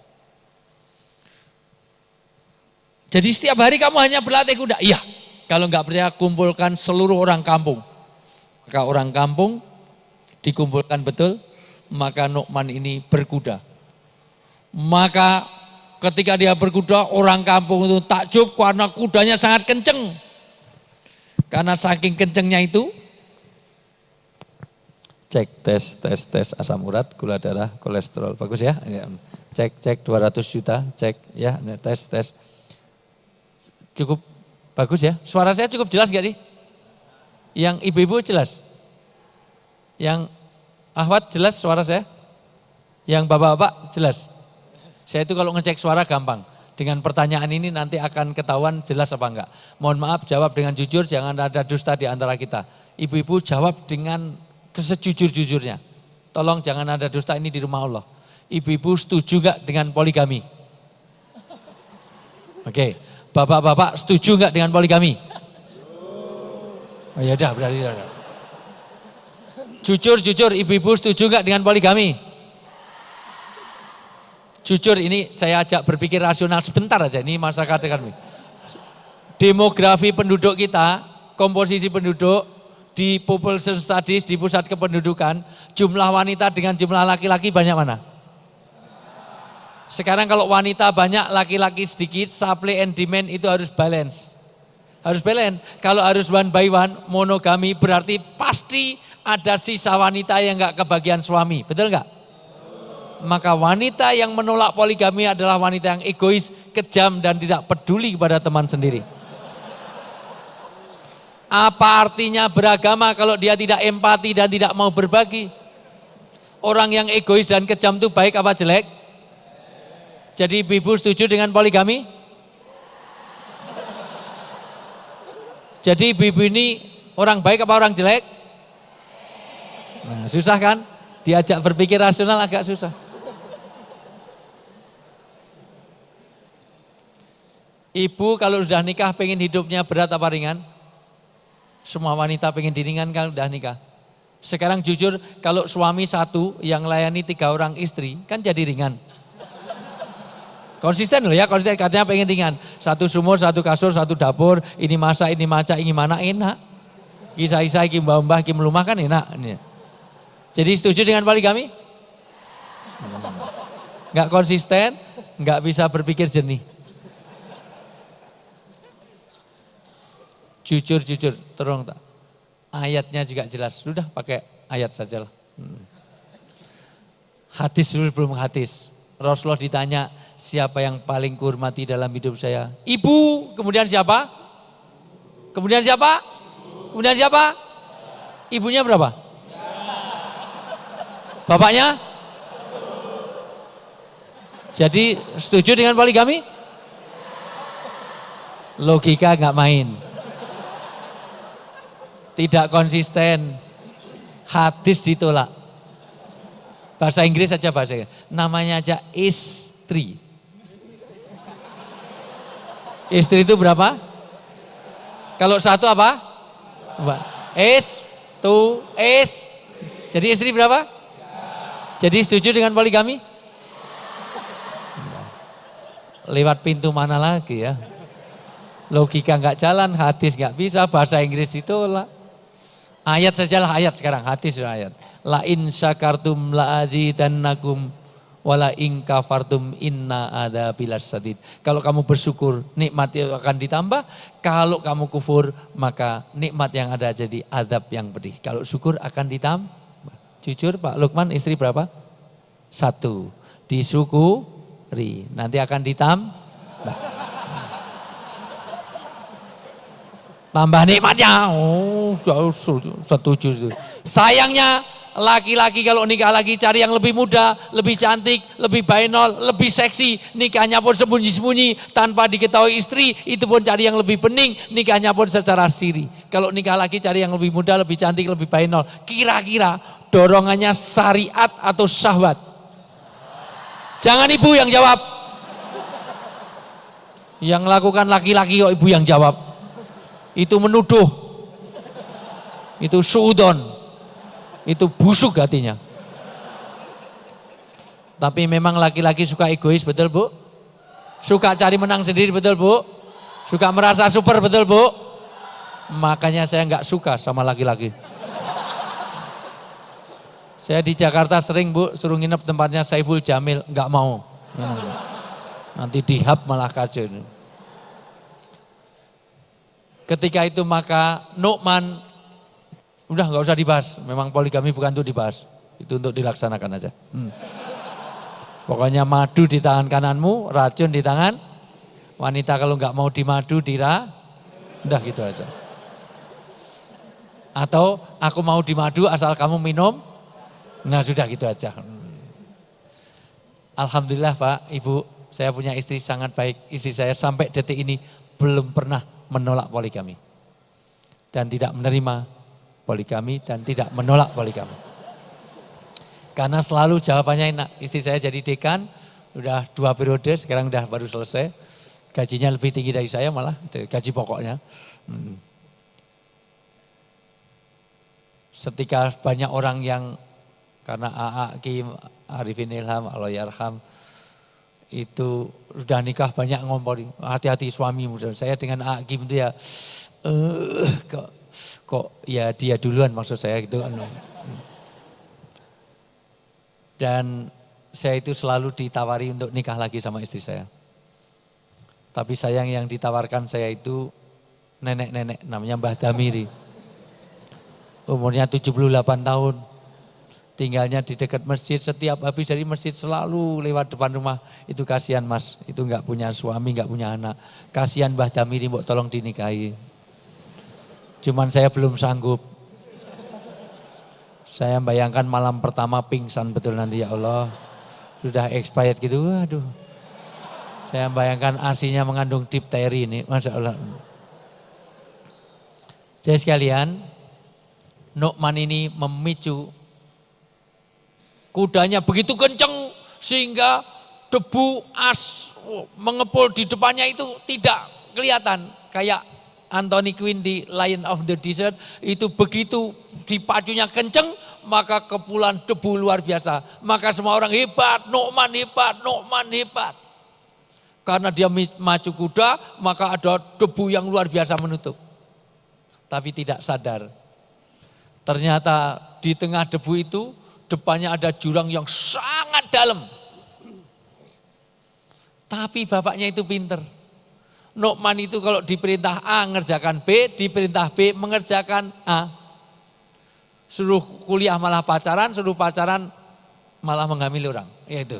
Jadi setiap hari kamu hanya berlatih kuda. Iya, kalau enggak percaya kumpulkan seluruh orang kampung. Maka orang kampung dikumpulkan betul, maka Nu'man ini berkuda. Maka ketika dia berkuda, orang kampung itu takjub karena kudanya sangat kenceng. Karena saking kencengnya itu, cek tes asam urat, gula darah, kolesterol, bagus ya. Cek 200 juta, cek ya, tes. Cukup bagus ya. Suara saya cukup jelas gak sih? Yang ibu-ibu jelas? Yang Ahwat jelas suara saya? Yang bapak-bapak jelas? Saya itu kalau ngecek suara gampang. Dengan pertanyaan ini nanti akan ketahuan jelas apa enggak. Mohon maaf, jawab dengan jujur, jangan ada dusta di antara kita. Ibu-ibu jawab dengan sejujur-jujurnya. Tolong jangan ada dusta, ini di rumah Allah. Ibu-ibu setuju enggak dengan poligami? Oke. Bapak-bapak setuju enggak dengan poligami? Oh ya udah, berarti sudah. Jujur, ibu-ibu setuju enggak dengan poligami? Jujur, ini saya ajak berpikir rasional sebentar aja, ini masyarakat kami. Demografi penduduk kita, komposisi penduduk di population studies, di pusat kependudukan, jumlah wanita dengan jumlah laki-laki banyak mana? Sekarang kalau wanita banyak, laki-laki sedikit, supply and demand itu harus balance. Harus balance. Kalau harus one by one, monogami berarti pasti ada sisa wanita yang enggak kebagian suami. Betul enggak? Maka wanita yang menolak poligami adalah wanita yang egois, kejam dan tidak peduli kepada teman sendiri. Apa artinya beragama kalau dia tidak empati dan tidak mau berbagi? Orang yang egois dan kejam itu baik apa jelek? Jadi ibu setuju dengan poligami? Jadi ibu ini orang baik apa orang jelek? Nah, susah kan? Diajak berpikir rasional agak susah. Ibu kalau sudah nikah pengen hidupnya berat apa ringan? Semua wanita pengen diringankan udah nikah. Sekarang jujur, kalau suami satu yang layani 3 orang istri, kan jadi ringan. Konsisten loh ya, konsisten katanya pengen ringan. 1 sumur, 1 kasur, 1 dapur, ini masak, ini maca, ini mana enak. Kisah-kisah, ini mbah-mbah, ini melumah kan enak. Jadi setuju dengan poligami? Enggak konsisten, enggak bisa berpikir jernih. Jujur, tolong tak. Ayatnya juga jelas, sudah pakai ayat sajalah. Hadis dulu belum hadis. Rasulullah ditanya, siapa yang paling kuhormati dalam hidup saya? Ibu, kemudian siapa? Kemudian siapa? Kemudian siapa? Ibunya berapa? Bapaknya? Jadi setuju dengan poligami? Logika nggak main. Tidak konsisten. Hadis ditolak. Bahasa Inggris saja bahasa Inggris. Namanya aja istri. Istri itu berapa? Kalau satu apa? Jadi istri berapa? Jadi setuju dengan poligami? Lewat pintu mana lagi ya? Logika nggak jalan, hadis nggak bisa, bahasa Inggris ditolak. Ayat sajalah ayat sekarang, hadis sudah ayat. La in syakartum la azidannakum wala in kafartum inna adzabilas sadid. Kalau kamu bersyukur, nikmat akan ditambah. Kalau kamu kufur, maka nikmat yang ada jadi azab yang pedih. Kalau syukur akan ditambah. Jujur Pak Lukman, istri berapa? 1. Disyukuri, nanti akan ditambah. Tambah nikmatnya. Oh, setuju. Sayangnya laki-laki kalau nikah lagi cari yang lebih muda, lebih cantik, lebih bainol, lebih seksi. Nikahnya pun sembunyi-sembunyi tanpa diketahui istri, itu pun cari yang lebih bening, nikahnya pun secara siri. Kalau nikah lagi cari yang lebih muda, lebih cantik, lebih bainol. Kira-kira dorongannya syariat atau syahwat? Jangan ibu yang jawab. Yang lakukan laki-laki kok ibu yang jawab. Itu menuduh, itu suudon, itu busuk hatinya. Tapi memang laki-laki suka egois, betul Bu? Suka cari menang sendiri, betul Bu? Suka merasa super, betul Bu? Makanya saya nggak suka sama laki-laki. Saya di Jakarta sering Bu, suruh nginep tempatnya Saiful Jamil, nggak mau. Nanti dihap malah kacau. Ketika itu maka Nu'man, udah nggak usah dibahas, memang poligami bukan untuk dibahas, itu untuk dilaksanakan aja. Pokoknya madu di tangan kananmu, racun di tangan wanita. Kalau nggak mau dimadu, udah gitu aja. Atau aku mau dimadu asal kamu minum, nah sudah gitu aja. Alhamdulillah Pak, Ibu, saya punya istri sangat baik. Istri saya sampai detik ini belum pernah menolak poligami dan tidak menerima poligami dan tidak menolak poligami. Karena selalu jawabannya enak. Istri saya jadi dekan, udah 2 periode, sekarang udah baru selesai. Gajinya lebih tinggi dari saya malah, gaji pokoknya. Setika banyak orang yang karena AA Kim, Arifin Ilham, Allahyarham, itu sudah nikah banyak ngomporin, hati-hati suamimu. Saya dengan Hakim itu ya, kok ya dia duluan maksud saya gitu kan. Dan saya itu selalu ditawari untuk nikah lagi sama istri saya. Tapi sayang yang ditawarkan saya itu nenek-nenek, namanya Mbah Damiri. Umurnya 78 tahun. Tinggalnya di dekat masjid, setiap habis dari masjid selalu lewat depan rumah. Itu kasihan Mas, itu enggak punya suami, enggak punya anak. Kasihan Mbah Damiri, mbok tolong dinikahi. Cuman saya belum sanggup. Saya bayangkan malam pertama pingsan betul nanti, ya Allah. Sudah expired gitu, waduh. Saya bayangkan asinya mengandung difteri ini, Masya Allah. Jadi sekalian, Nu'man ini memicu kudanya begitu kenceng sehingga debu as mengepul di depannya itu tidak kelihatan. Kayak Anthony Quinn di Lion of the Desert itu begitu dipacunya kenceng, maka kepulan debu luar biasa. Maka semua orang hebat, Nu'man hebat, Nu'man hebat. Karena dia maju kuda, maka ada debu yang luar biasa menutup. Tapi tidak sadar. Ternyata di tengah debu itu, depannya ada jurang yang sangat dalam. Tapi bapaknya itu pinter. Nu'man itu kalau diperintah A ngerjakan B, diperintah B mengerjakan A. Suruh kuliah malah pacaran, suruh pacaran malah menghamili orang. Yaitu.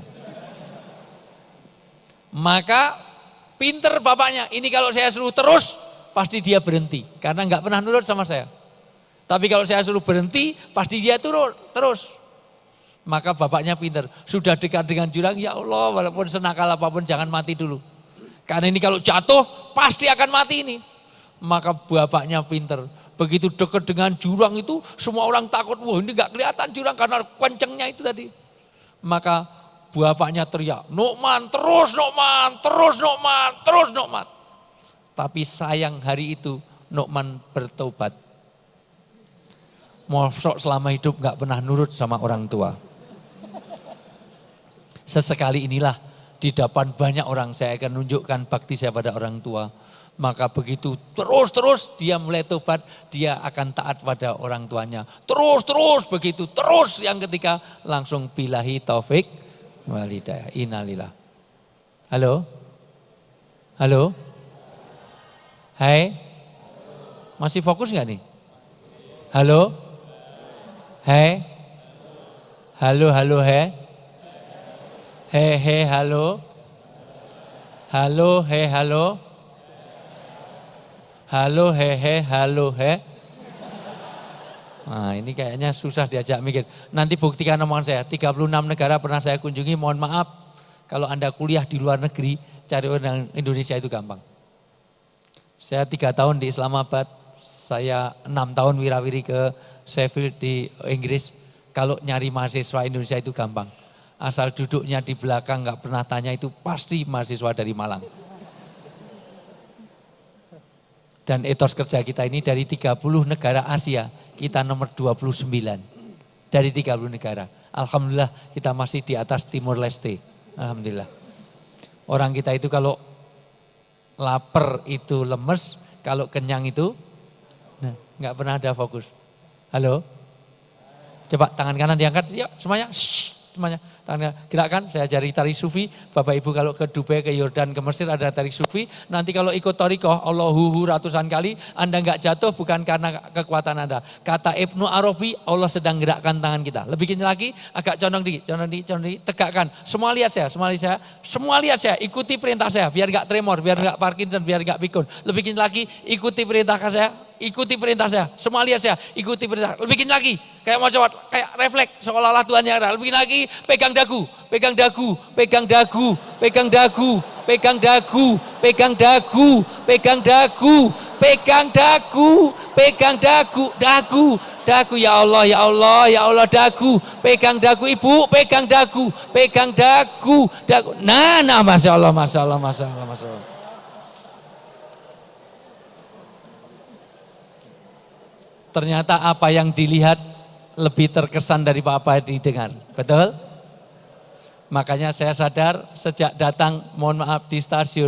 Maka pinter bapaknya. Ini kalau saya suruh terus, pasti dia berhenti. Karena nggak pernah nurut sama saya. Tapi kalau saya suruh berhenti, pasti dia turun terus. Maka bapaknya pinter. Sudah dekat dengan jurang, ya Allah walaupun senakal apapun jangan mati dulu. Karena ini kalau jatuh, pasti akan mati ini. Maka bapaknya pinter. Begitu dekat dengan jurang itu, semua orang takut. Wah ini nggak kelihatan jurang karena kencengnya itu tadi. Maka bapaknya teriak, Nu'man, terus Nu'man, terus Nu'man, terus Nu'man. Tapi sayang hari itu Nu'man bertobat. Mosok selama hidup gak pernah nurut sama orang tua. Sesekali inilah di depan banyak orang saya akan nunjukkan bakti saya pada orang tua. Maka begitu terus dia mulai tobat, dia akan taat pada orang tuanya. Terus begitu, terus yang ketika langsung billahi taufik walhidayah. Innalillah. Halo? Halo? Hai? Masih fokus gak nih? Halo? Hai? Halo, he? He, halo? Halo, he, halo? Halo, he, halo, he? Nah ini kayaknya susah diajak mikir. Nanti buktikan omongan saya, 36 negara pernah saya kunjungi, mohon maaf. Kalau Anda kuliah di luar negeri, cari orang Indonesia itu gampang. Saya 3 tahun di Islamabad, saya 6 tahun wirawiri ke Sheffield di Inggris. Kalau nyari mahasiswa Indonesia itu gampang. Asal duduknya di belakang gak pernah tanya itu pasti mahasiswa dari Malang. Dan etos kerja kita ini dari 30 negara Asia, kita nomor 29 dari 30 negara. Alhamdulillah kita masih di atas Timur Leste. Alhamdulillah. Orang kita itu kalau lapar itu lemes, kalau kenyang itu nggak pernah ada fokus. Halo? Coba tangan kanan diangkat, yuk semuanya. Semuanya. Gerakan, saya ajari tari sufi. Bapak Ibu kalau ke Dubai, ke Yordan, ke Mesir ada tari sufi. Nanti kalau ikut thariqah, Allahu ratusan kali, Anda enggak jatuh bukan karena kekuatan Anda. Kata Ibnu Arabi, Allah sedang gerakkan tangan kita. Lebih kencang lagi, agak condong dikit, tegakkan. Semua lihat saya, ikuti perintah saya. Biar enggak tremor, biar enggak Parkinson, biar enggak pikun. Lebih kencang lagi, ikuti perintah saya. Ikuti perintah saya, semua lihat saya, ikuti perintah. Lebih lagi, kayak mau coba, kayak refleks, seolah-olah Tuhan yang ada. Lebih lagi, pegang dagu, pegang dagu, pegang dagu, pegang dagu, pegang dagu, pegang dagu, pegang dagu, pegang dagu, pegang dagu, dagu, ya Allah, ya Allah, ya Allah, dagu, pegang dagu, ibu, pegang dagu, pegang dagu, dagu. Nah, masya Allah, masya Allah, masya Allah, masya Allah. Ternyata apa yang dilihat lebih terkesan dari apa yang didengar. Betul? Makanya saya sadar sejak datang, mohon maaf di stasiun.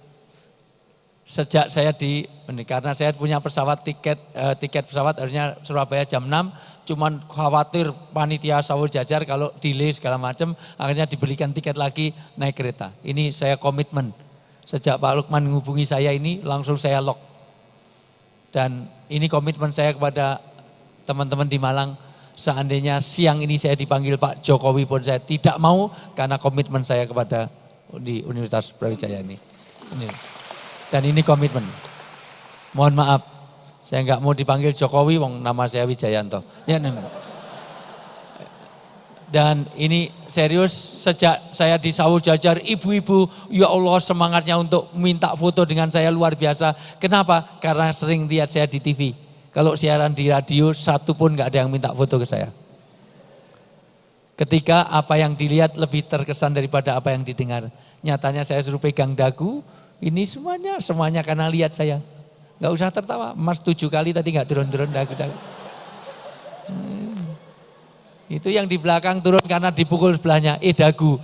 Sejak saya karena saya punya pesawat tiket pesawat harusnya Surabaya jam 6. Cuman khawatir panitia sahur jajar kalau delay segala macam. Akhirnya dibelikan tiket lagi naik kereta. Ini saya komitmen. Sejak Pak Lukman menghubungi saya ini langsung saya lock. Dan ini komitmen saya kepada teman-teman di Malang. Seandainya siang ini saya dipanggil Pak Jokowi pun saya tidak mau. Karena komitmen saya kepada di Universitas Brawijaya ini. Dan ini komitmen. Mohon maaf, saya nggak mau dipanggil Jokowi, wong nama saya Wijayanto. Ya, dan ini serius, sejak saya di sahur jajar, ibu-ibu, ya Allah semangatnya untuk minta foto dengan saya luar biasa. Kenapa? Karena sering lihat saya di TV. Kalau siaran di radio, satu pun gak ada yang minta foto ke saya. Ketika apa yang dilihat lebih terkesan daripada apa yang didengar. Nyatanya saya suruh pegang dagu, ini semuanya karena lihat saya. Gak usah tertawa, Mas 7 kali tadi gak turun-turun dagu-dagu. Itu yang di belakang turun karena dipukul sebelahnya. Dagu.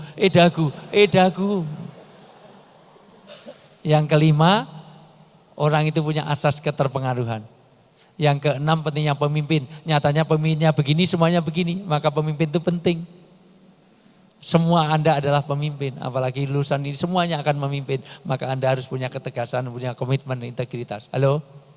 Yang kelima, orang itu punya asas keterpengaruhan. Yang keenam, pentingnya pemimpin. Nyatanya pemimpinnya begini, semuanya begini. Maka pemimpin itu penting. Semua Anda adalah pemimpin, apalagi lulusan ini semuanya akan memimpin. Maka Anda harus punya ketegasan, punya komitmen, integritas. Halo?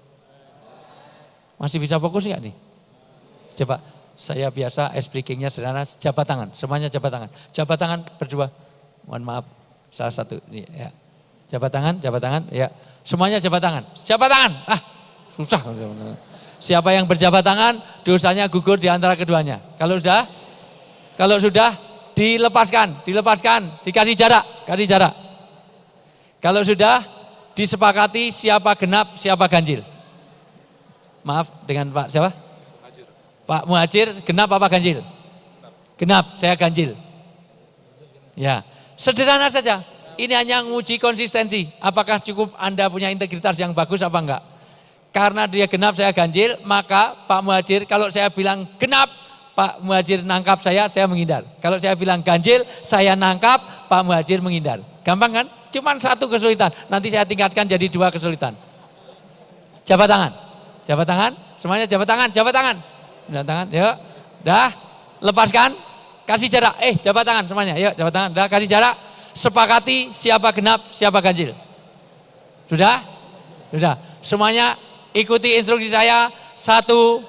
Masih bisa fokus nggak nih? Coba, saya biasa speakingnya sederhana, jabat tangan. Semuanya jabat tangan. Jabat tangan berdua. Mohon maaf, salah satu. Ya. Jabat tangan, ya. Semuanya jabat tangan. Jabat tangan. Susah. Siapa yang berjabat tangan, dosanya gugur di antara keduanya. Kalau sudah, dilepaskan, dikasih jarak. Kalau sudah, disepakati siapa genap, siapa ganjil. Maaf dengan Pak siapa? Pak Muhajir, genap apa ganjil? Genap, saya ganjil. Ya, sederhana saja. Ini hanya menguji konsistensi. Apakah cukup Anda punya integritas yang bagus apa enggak? Karena dia genap, saya ganjil, maka Pak Muhajir, kalau saya bilang genap, Pak Muhajir nangkap saya menghindar. Kalau saya bilang ganjil, saya nangkap, Pak Muhajir menghindar. Gampang kan? Cuman satu kesulitan. Nanti saya tingkatkan jadi 2 kesulitan. Jabat tangan, semuanya jabat tangan. Jabat tangan, yuk. Dah, lepaskan, kasih jarak. Jabat tangan semuanya, yuk jabat tangan. Dah, kasih jarak. Sepakati siapa genap, siapa ganjil. Sudah? Semuanya ikuti instruksi saya. 1,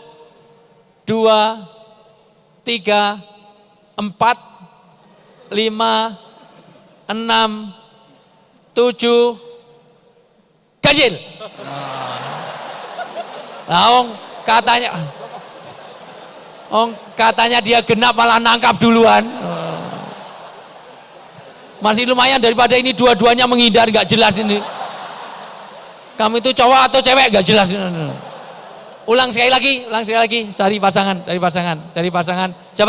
2, 3, 4, 5, 6, 7, ganjil. Katanya dia genap malah nangkap duluan. Masih lumayan daripada ini dua-duanya menghindar, gak jelas ini. Kamu itu cowok atau cewek gak jelas. Ulang sekali lagi. Cari pasangan. Jabat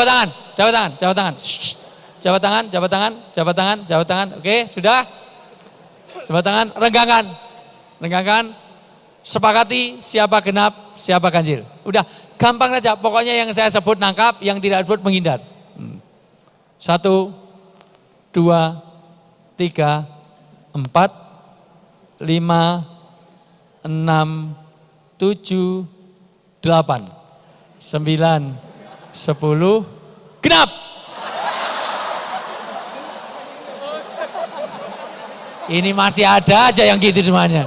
tangan. Oke, sudah. Jabat tangan, renggangkan. Sepakati siapa genap, siapa ganjil. Udah, gampang saja. Pokoknya yang saya sebut nangkap, yang tidak sebut menghindar. 1, 2, 3, 4, 5, 6, 7, 8, 9, 10, genap. Ini masih ada aja yang gitu semuanya.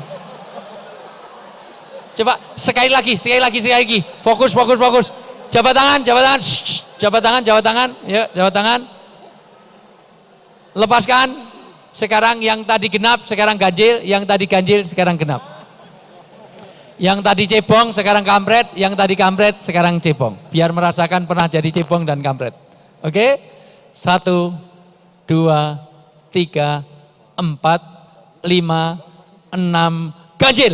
Coba sekali lagi. Fokus. Jabat tangan. Yuk, jabat tangan. Lepaskan. Sekarang yang tadi genap, sekarang ganjil. Yang tadi ganjil, sekarang genap. Yang tadi cebong, sekarang kampret. Yang tadi kampret, sekarang cebong. Biar merasakan pernah jadi cebong dan kampret. Oke? 1, 2, 3, 4, 5, 6, ganjil.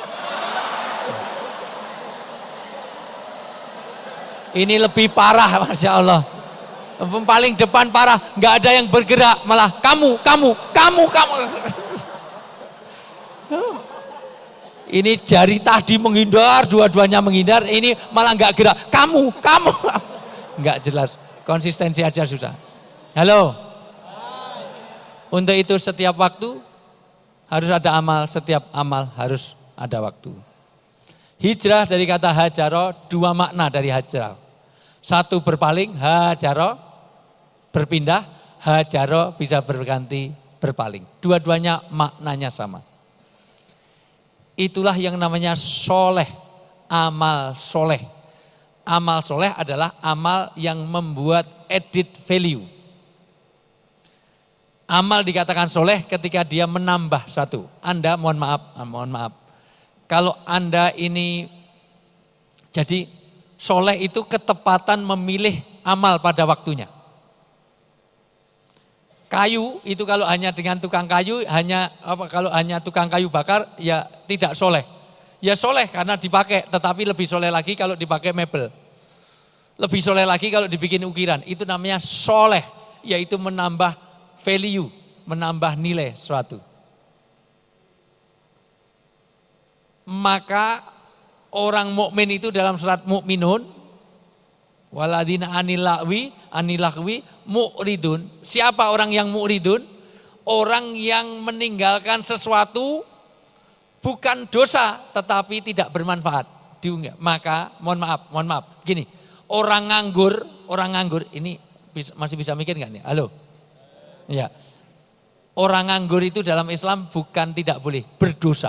Ini lebih parah, Masya Allah. Paling depan parah, nggak ada yang bergerak, malah kamu. Ini jari tadi menghindar, dua-duanya menghindar, ini malah nggak gerak. Kamu. Nggak jelas, konsistensi aja susah. Halo. Untuk itu setiap waktu harus ada amal, setiap amal harus ada waktu. Hijrah dari kata hajaro, 2 makna dari hajrah. 1 berpaling, hajaro, berpindah, hajaro bisa berganti berpaling. Dua-duanya maknanya sama. Itulah yang namanya soleh, amal soleh. Amal soleh adalah amal yang membuat added value. Amal dikatakan soleh ketika dia menambah satu. Anda mohon maaf. Kalau Anda ini jadi soleh itu ketepatan memilih amal pada waktunya. Kayu itu kalau hanya dengan tukang kayu, kalau hanya tukang kayu bakar ya tidak soleh. Ya soleh karena dipakai, tetapi lebih soleh lagi kalau dipakai mebel. Lebih soleh lagi kalau dibikin ukiran. Itu namanya soleh, yaitu menambah value, menambah nilai sesuatu. Maka orang mukmin itu dalam surat Mukminun, Waladina anilahwi mu'ridun. Siapa orang yang mu'ridun? Orang yang meninggalkan sesuatu bukan dosa tetapi tidak bermanfaat. Maka mohon maaf. Gini, orang nganggur ini masih bisa mikir nggak nih? Halo? Ya. Orang nganggur itu dalam Islam bukan tidak boleh, berdosa.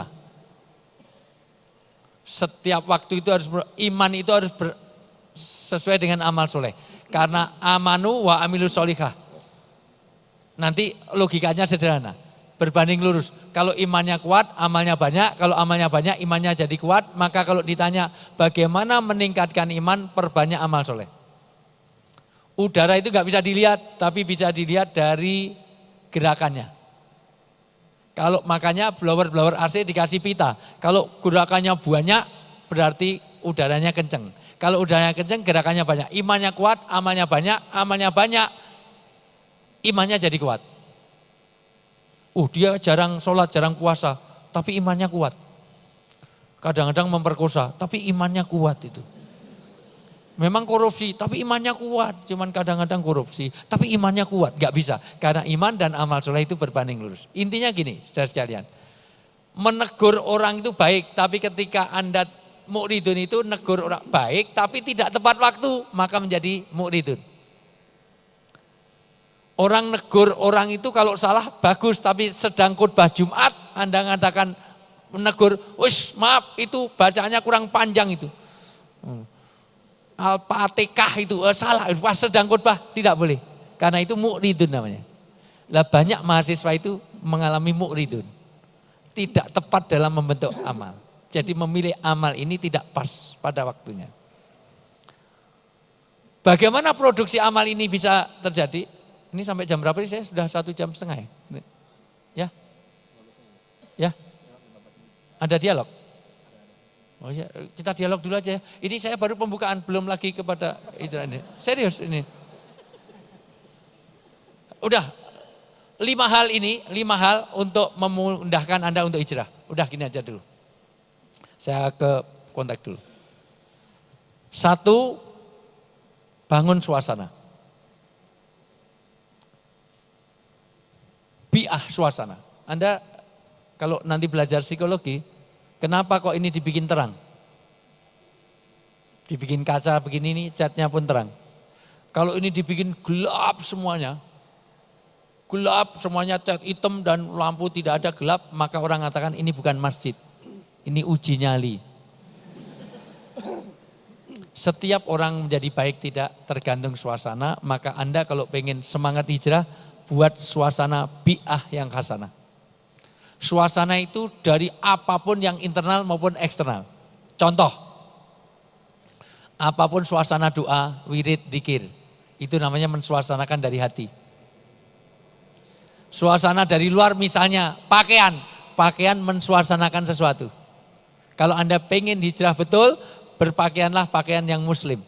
Setiap waktu itu harus iman itu harus sesuai dengan amal soleh. Karena amanu wa amilu solihah. Nanti logikanya sederhana. Berbanding lurus. Kalau imannya kuat, amalnya banyak. Kalau amalnya banyak, imannya jadi kuat. Maka kalau ditanya bagaimana meningkatkan iman, perbanyak amal soleh. Udara itu gak bisa dilihat, tapi bisa dilihat dari gerakannya. Kalau makanya blower AC dikasih pita. Kalau gerakannya banyak berarti udaranya kenceng. Kalau udaranya kenceng gerakannya banyak. Imannya kuat, amalnya banyak, imannya jadi kuat. Dia jarang sholat, jarang puasa, tapi imannya kuat. Kadang-kadang memperkosa, tapi imannya kuat itu. Memang korupsi, tapi imannya kuat. Cuman kadang-kadang korupsi, tapi imannya kuat. Gak bisa, karena iman dan amal soleh itu berbanding lurus. Intinya gini, saudara sekalian. Menegur orang itu baik, tapi ketika Anda mu'ridun itu negur orang baik, tapi tidak tepat waktu, maka menjadi mu'ridun. Orang negur orang itu kalau salah bagus, tapi sedang khutbah Jumat, Anda mengatakan menegur, maaf itu bacaannya kurang panjang itu. Al-Fatihah itu salah, pas sedang khutbah tidak boleh. Karena itu mu'ridun namanya. Lah banyak mahasiswa itu mengalami mu'ridun. Tidak tepat dalam membentuk amal. Jadi memilih amal ini tidak pas pada waktunya. Bagaimana produksi amal ini bisa terjadi? Ini sampai jam berapa ini? Saya sudah 1,5 jam ya. Ya? Ada dialog? Oh ya, kita dialog dulu aja ya. Ini saya baru pembukaan, belum lagi kepada ijrah ini. Serius ini. Udah 5 hal untuk memudahkan Anda untuk ijrah. Udah gini aja dulu. Saya ke kontak dulu. 1, bangun suasana. Bi'ah suasana. Anda kalau nanti belajar psikologi, kenapa kok ini dibikin terang? Dibikin kaca begini nih, catnya pun terang. Kalau ini dibikin gelap semuanya cat hitam dan lampu tidak ada gelap, maka orang mengatakan ini bukan masjid, ini uji nyali. Setiap orang menjadi baik tidak tergantung suasana, maka Anda kalau pengen semangat hijrah, buat suasana bi'ah yang hasanah. Suasana itu dari apapun yang internal maupun eksternal. Contoh, apapun suasana doa, wirid, dzikir, itu namanya mensuasanakan dari hati. Suasana dari luar misalnya pakaian mensuasanakan sesuatu. Kalau Anda pengen hijrah betul, berpakaianlah pakaian yang muslim.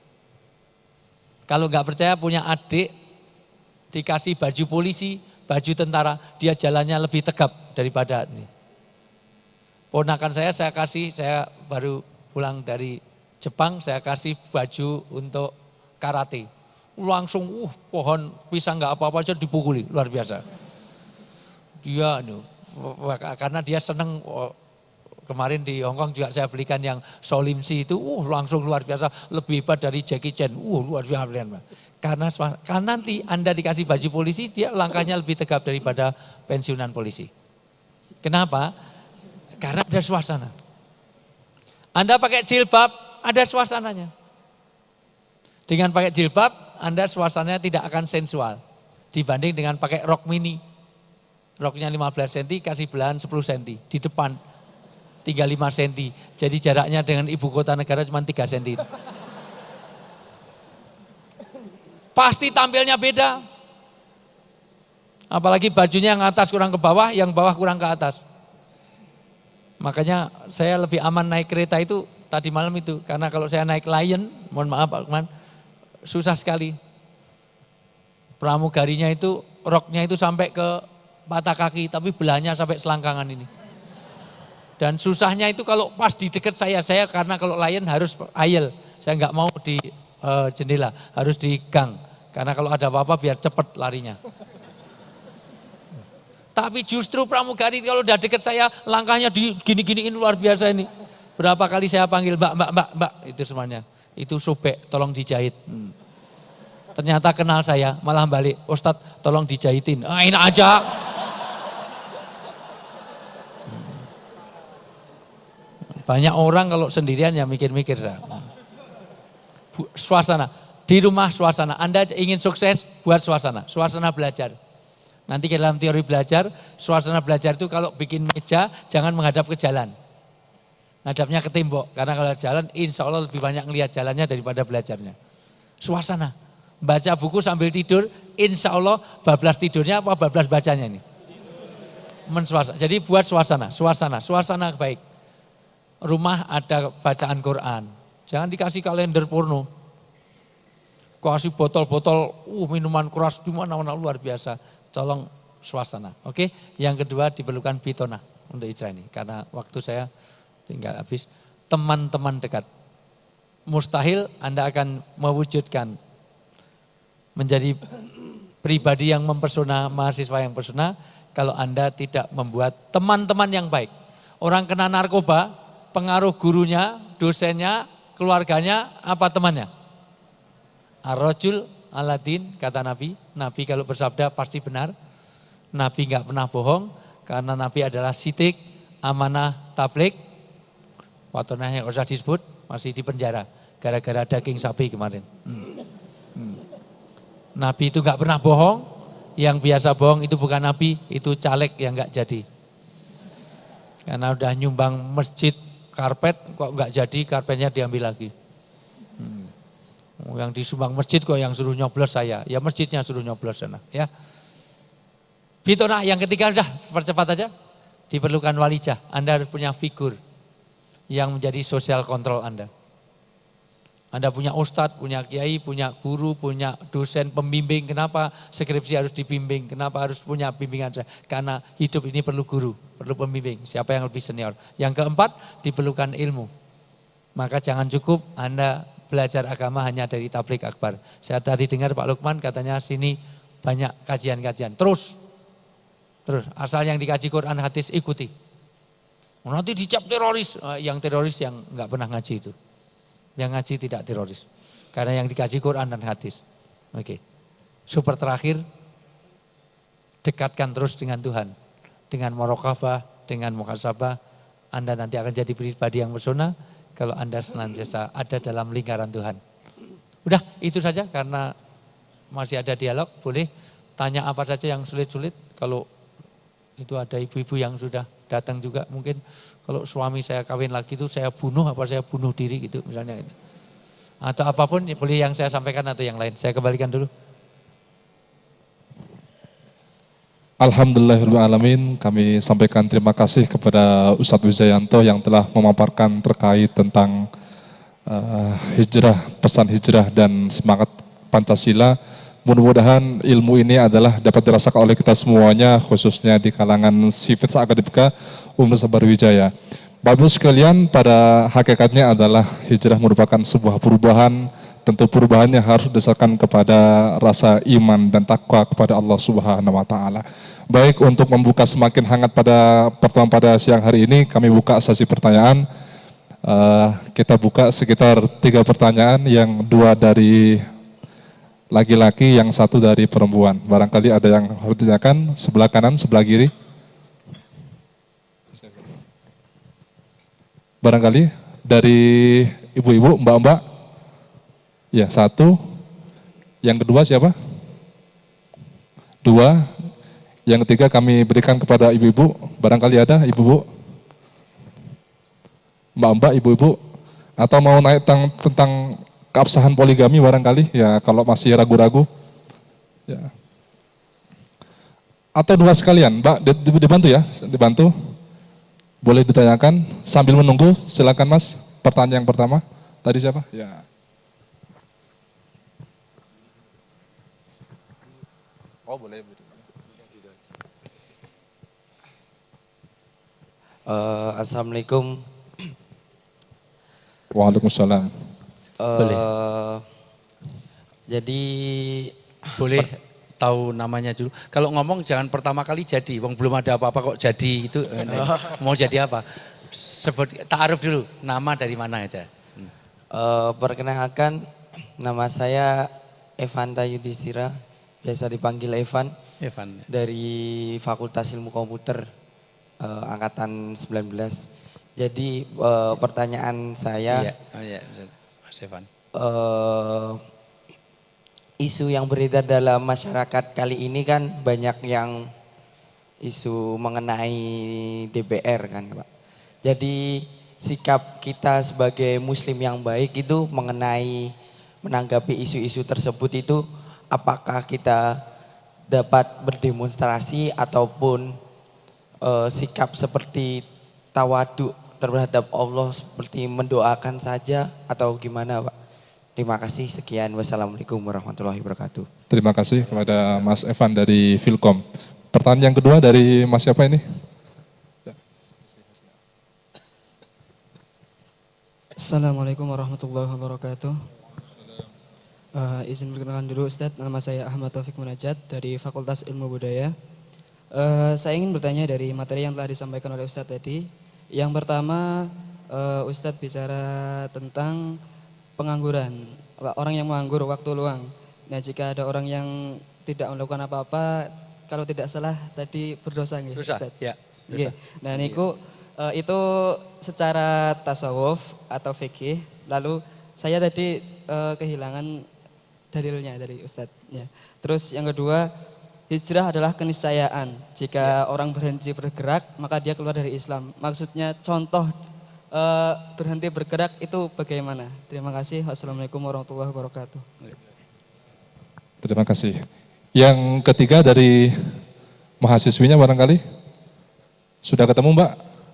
Kalau nggak percaya punya adik, dikasih baju polisi, baju tentara, dia jalannya lebih tegap daripada ini. Ponakan saya baru pulang dari Jepang, saya kasih baju untuk karate. Langsung pohon pisang nggak apa-apa aja dipukuli, luar biasa. Dia karena dia seneng, kemarin di Hongkong juga saya belikan yang Solimsi itu, langsung luar biasa, lebih hebat dari Jackie Chan, luar biasa. Karena nanti Anda dikasih baju polisi, dia langkahnya lebih tegap daripada pensiunan polisi. Kenapa? Karena ada suasana. Anda pakai jilbab, ada suasananya. Dengan pakai jilbab, Anda suasananya tidak akan sensual. Dibanding dengan pakai rok mini. Roknya 15 cm, kasih belahan 10 cm. Di depan 35 cm. Jadi jaraknya dengan ibu kota negara cuma 3 cm. Pasti tampilnya beda. Apalagi bajunya yang atas kurang ke bawah, yang bawah kurang ke atas. Makanya saya lebih aman naik kereta itu tadi malam itu. Karena kalau saya naik Lion, mohon maaf Pak Lukman, susah sekali. Pramugarinya itu, roknya itu sampai ke patah kaki, tapi belahnya sampai selangkangan ini. Dan susahnya itu kalau pas di dekat saya karena kalau Lion harus ayel. Saya nggak mau di jendela, harus di gang. Karena kalau ada apa-apa biar cepat larinya. Tapi justru pramugari kalau udah deket saya, langkahnya gini-giniin luar biasa ini. Berapa kali saya panggil mbak, itu semuanya. Itu sobek, tolong dijahit. Ternyata kenal saya, malah balik, Ustadz tolong dijahitin. Enak aja. Banyak orang kalau sendirian ya mikir-mikir. Suasana, di rumah suasana. Anda ingin sukses, buat suasana belajar. Nanti ke dalam teori belajar, suasana belajar itu kalau bikin meja, jangan menghadap ke jalan. Menghadapnya ke tembok, karena kalau jalan insya Allah lebih banyak ngelihat jalannya daripada belajarnya. Suasana, baca buku sambil tidur, insya Allah bablas tidurnya apa bablas bacanya ini? Jadi buat suasana baik. Rumah ada bacaan Quran, jangan dikasih kalender porno. Kasih botol-botol, minuman keras di mana-mana luar biasa. Tolong suasana. Oke. Yang kedua diperlukan bitona untuk ijrah ini. Karena waktu saya tinggal habis. Teman-teman dekat. Mustahil Anda akan mewujudkan menjadi pribadi yang mempesona, mahasiswa yang pesona, kalau Anda tidak membuat teman-teman yang baik. Orang kena narkoba, pengaruh gurunya, dosennya, keluarganya, apa temannya? Ar-rajul Aladin, kata Nabi. Nabi kalau bersabda pasti benar. Nabi enggak pernah bohong. Karena Nabi adalah sidik, amanah, tablik. Waktunya yang usah disebut, masih di penjara. Gara-gara daging sapi kemarin. Nabi itu enggak pernah bohong. Yang biasa bohong itu bukan Nabi, itu caleg yang enggak jadi. Karena udah nyumbang masjid karpet, kok enggak jadi, karpetnya diambil lagi. Yang disumbang masjid kok yang suruh nyoblos saya. Ya masjidnya suruh nyoblos sana. Ya. Bitona yang ketiga sudah percepat aja. Diperlukan walijah. Anda harus punya figur yang menjadi sosial kontrol Anda. Anda punya ustadz, punya kiai, punya guru, punya dosen, pembimbing. Kenapa skripsi harus dibimbing? Kenapa harus punya bimbingan? Karena hidup ini perlu guru, perlu pembimbing. Siapa yang lebih senior? Yang keempat, diperlukan ilmu. Maka jangan cukup Anda belajar agama hanya dari tablik akbar. Saya tadi dengar Pak Lukman katanya sini banyak kajian-kajian. Terus asal yang dikaji Quran hadis ikuti. Nanti dicap teroris. Yang teroris yang enggak pernah ngaji itu. Yang ngaji tidak teroris. Karena yang dikaji Quran dan hadis. Oke. Super terakhir, dekatkan terus dengan Tuhan. Dengan muraqabah, dengan muhasabah, Anda nanti akan jadi pribadi yang pesona. Kalau Anda senantiasa ada dalam lingkaran Tuhan. Udah itu saja karena masih ada dialog. Boleh tanya apa saja yang sulit-sulit. Kalau itu ada ibu-ibu yang sudah datang juga mungkin. Kalau suami saya kawin lagi itu saya bunuh apa saya bunuh diri gitu misalnya. Atau apapun boleh yang saya sampaikan atau yang lain. Saya kembalikan dulu. Alhamdulillahirrahmanirrahim, kami sampaikan terima kasih kepada Ustadz Wijayanto yang telah memaparkan terkait tentang hijrah, pesan hijrah dan semangat Pancasila. Mudah-mudahan ilmu ini adalah dapat dirasakan oleh kita semuanya, khususnya di kalangan sifat akademika Universitas Barwijaya. Bapak-Ibu sekalian, pada hakikatnya adalah hijrah merupakan sebuah perubahan. Tentu perubahannya harus berdasarkan kepada rasa iman dan takwa kepada Allah Subhanahu wa taala. Baik, untuk membuka semakin hangat pada pertemuan pada siang hari ini, kami buka sesi pertanyaan. Kita buka sekitar 3 pertanyaan, yang 2 dari laki-laki, yang 1 dari perempuan. Barangkali ada yang harus ditanyakan, sebelah kanan, sebelah kiri. Barangkali dari ibu-ibu, mbak-mbak. Ya, 1. Yang kedua siapa? 2. Yang ketiga kami berikan kepada ibu-ibu. Barangkali ada ibu-ibu? Mbak-mbak, ibu-ibu? Atau mau naik tentang keabsahan poligami barangkali? Ya, kalau masih ragu-ragu. Ya. Atau 2 sekalian, Mbak, dibantu ya? Dibantu? Boleh ditanyakan sambil menunggu, silakan Mas. Pertanyaan yang pertama, tadi siapa? Ya. Oh boleh. Assalamualaikum. Waalaikumsalam. Boleh. Jadi Boleh tahu namanya dulu. Kalau ngomong jangan pertama kali jadi, wong belum ada apa-apa kok jadi itu. Mau jadi apa? Sebut ta'aruf dulu, nama dari mana aja. perkenalkan, nama saya Evanta Yudhistira, biasa dipanggil Evan, Evan. dari Fakultas Ilmu Komputer angkatan 19. Jadi pertanyaan saya, Iya, oh iya, Mas Evan. isu yang beredar dalam masyarakat kali ini kan banyak yang isu mengenai DPR kan Pak. Jadi sikap kita sebagai muslim yang baik itu menanggapi isu-isu tersebut itu, apakah kita dapat berdemonstrasi ataupun sikap seperti tawadu terhadap Allah seperti mendoakan saja atau gimana Pak? Terima kasih, sekian. Wassalamualaikum warahmatullahi wabarakatuh. Terima kasih kepada Mas Evan dari Filkom. Pertanyaan yang kedua dari Mas siapa ini? Assalamualaikum warahmatullahi wabarakatuh. Izin perkenalkan dulu Ustadz, nama saya Ahmad Taufik Munajat dari Fakultas Ilmu Budaya. Saya ingin bertanya dari materi yang telah disampaikan oleh Ustadz tadi. Yang pertama, Ustadz bicara tentang pengangguran, orang yang menganggur waktu luang. Nah, jika ada orang yang tidak melakukan apa-apa, kalau tidak salah tadi berdosa nggih, Ustadz? Ya, dosa. Nah, niku itu secara tasawuf atau fikih. Lalu saya tadi kehilangan dalilnya dari Ustadz. Ya. Terus yang kedua, hijrah adalah keniscayaan. Jika orang berhenti bergerak, maka dia keluar dari Islam. Maksudnya contoh berhenti bergerak itu bagaimana? Terima kasih. Wassalamualaikum warahmatullahi wabarakatuh. Terima kasih. Yang ketiga dari mahasiswinya barangkali? Sudah ketemu Mbak?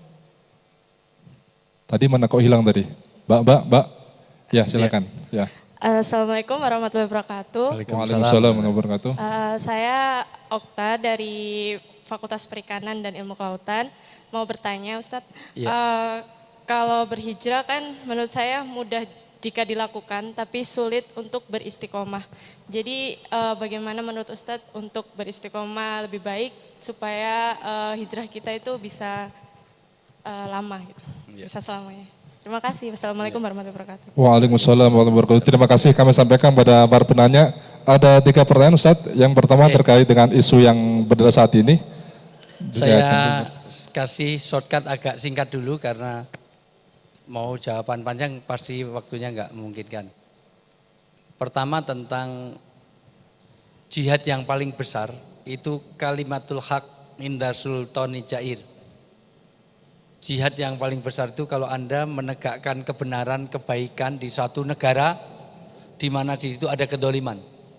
Tadi mana kok hilang tadi? Mbak. Ya silakan. Ya. Assalamualaikum warahmatullahi wabarakatuh. Waalaikumsalam warahmatullahi wabarakatuh. Saya Okta dari Fakultas Perikanan dan Ilmu Kelautan. Mau bertanya Ustadz, kalau berhijrah kan menurut saya mudah jika dilakukan, tapi sulit untuk beristiqomah. Jadi bagaimana menurut Ustadz untuk beristiqomah lebih baik supaya hijrah kita itu bisa lama gitu, bisa selamanya. Terima kasih. Wassalamualaikum warahmatullahi wabarakatuh. Waalaikumsalam warahmatullahi wabarakatuh. Terima kasih kami sampaikan pada para penanya. Ada 3 pertanyaan Ustadz. Yang pertama terkait dengan isu yang berada saat ini. Saya kasih shortcut agak singkat dulu karena mau jawaban panjang pasti waktunya nggak memungkinkan. Pertama tentang jihad yang paling besar itu kalimatul haq inda sultani jair. Jihad yang paling besar itu kalau Anda menegakkan kebenaran, kebaikan di suatu negara di mana di situ ada kedoliman.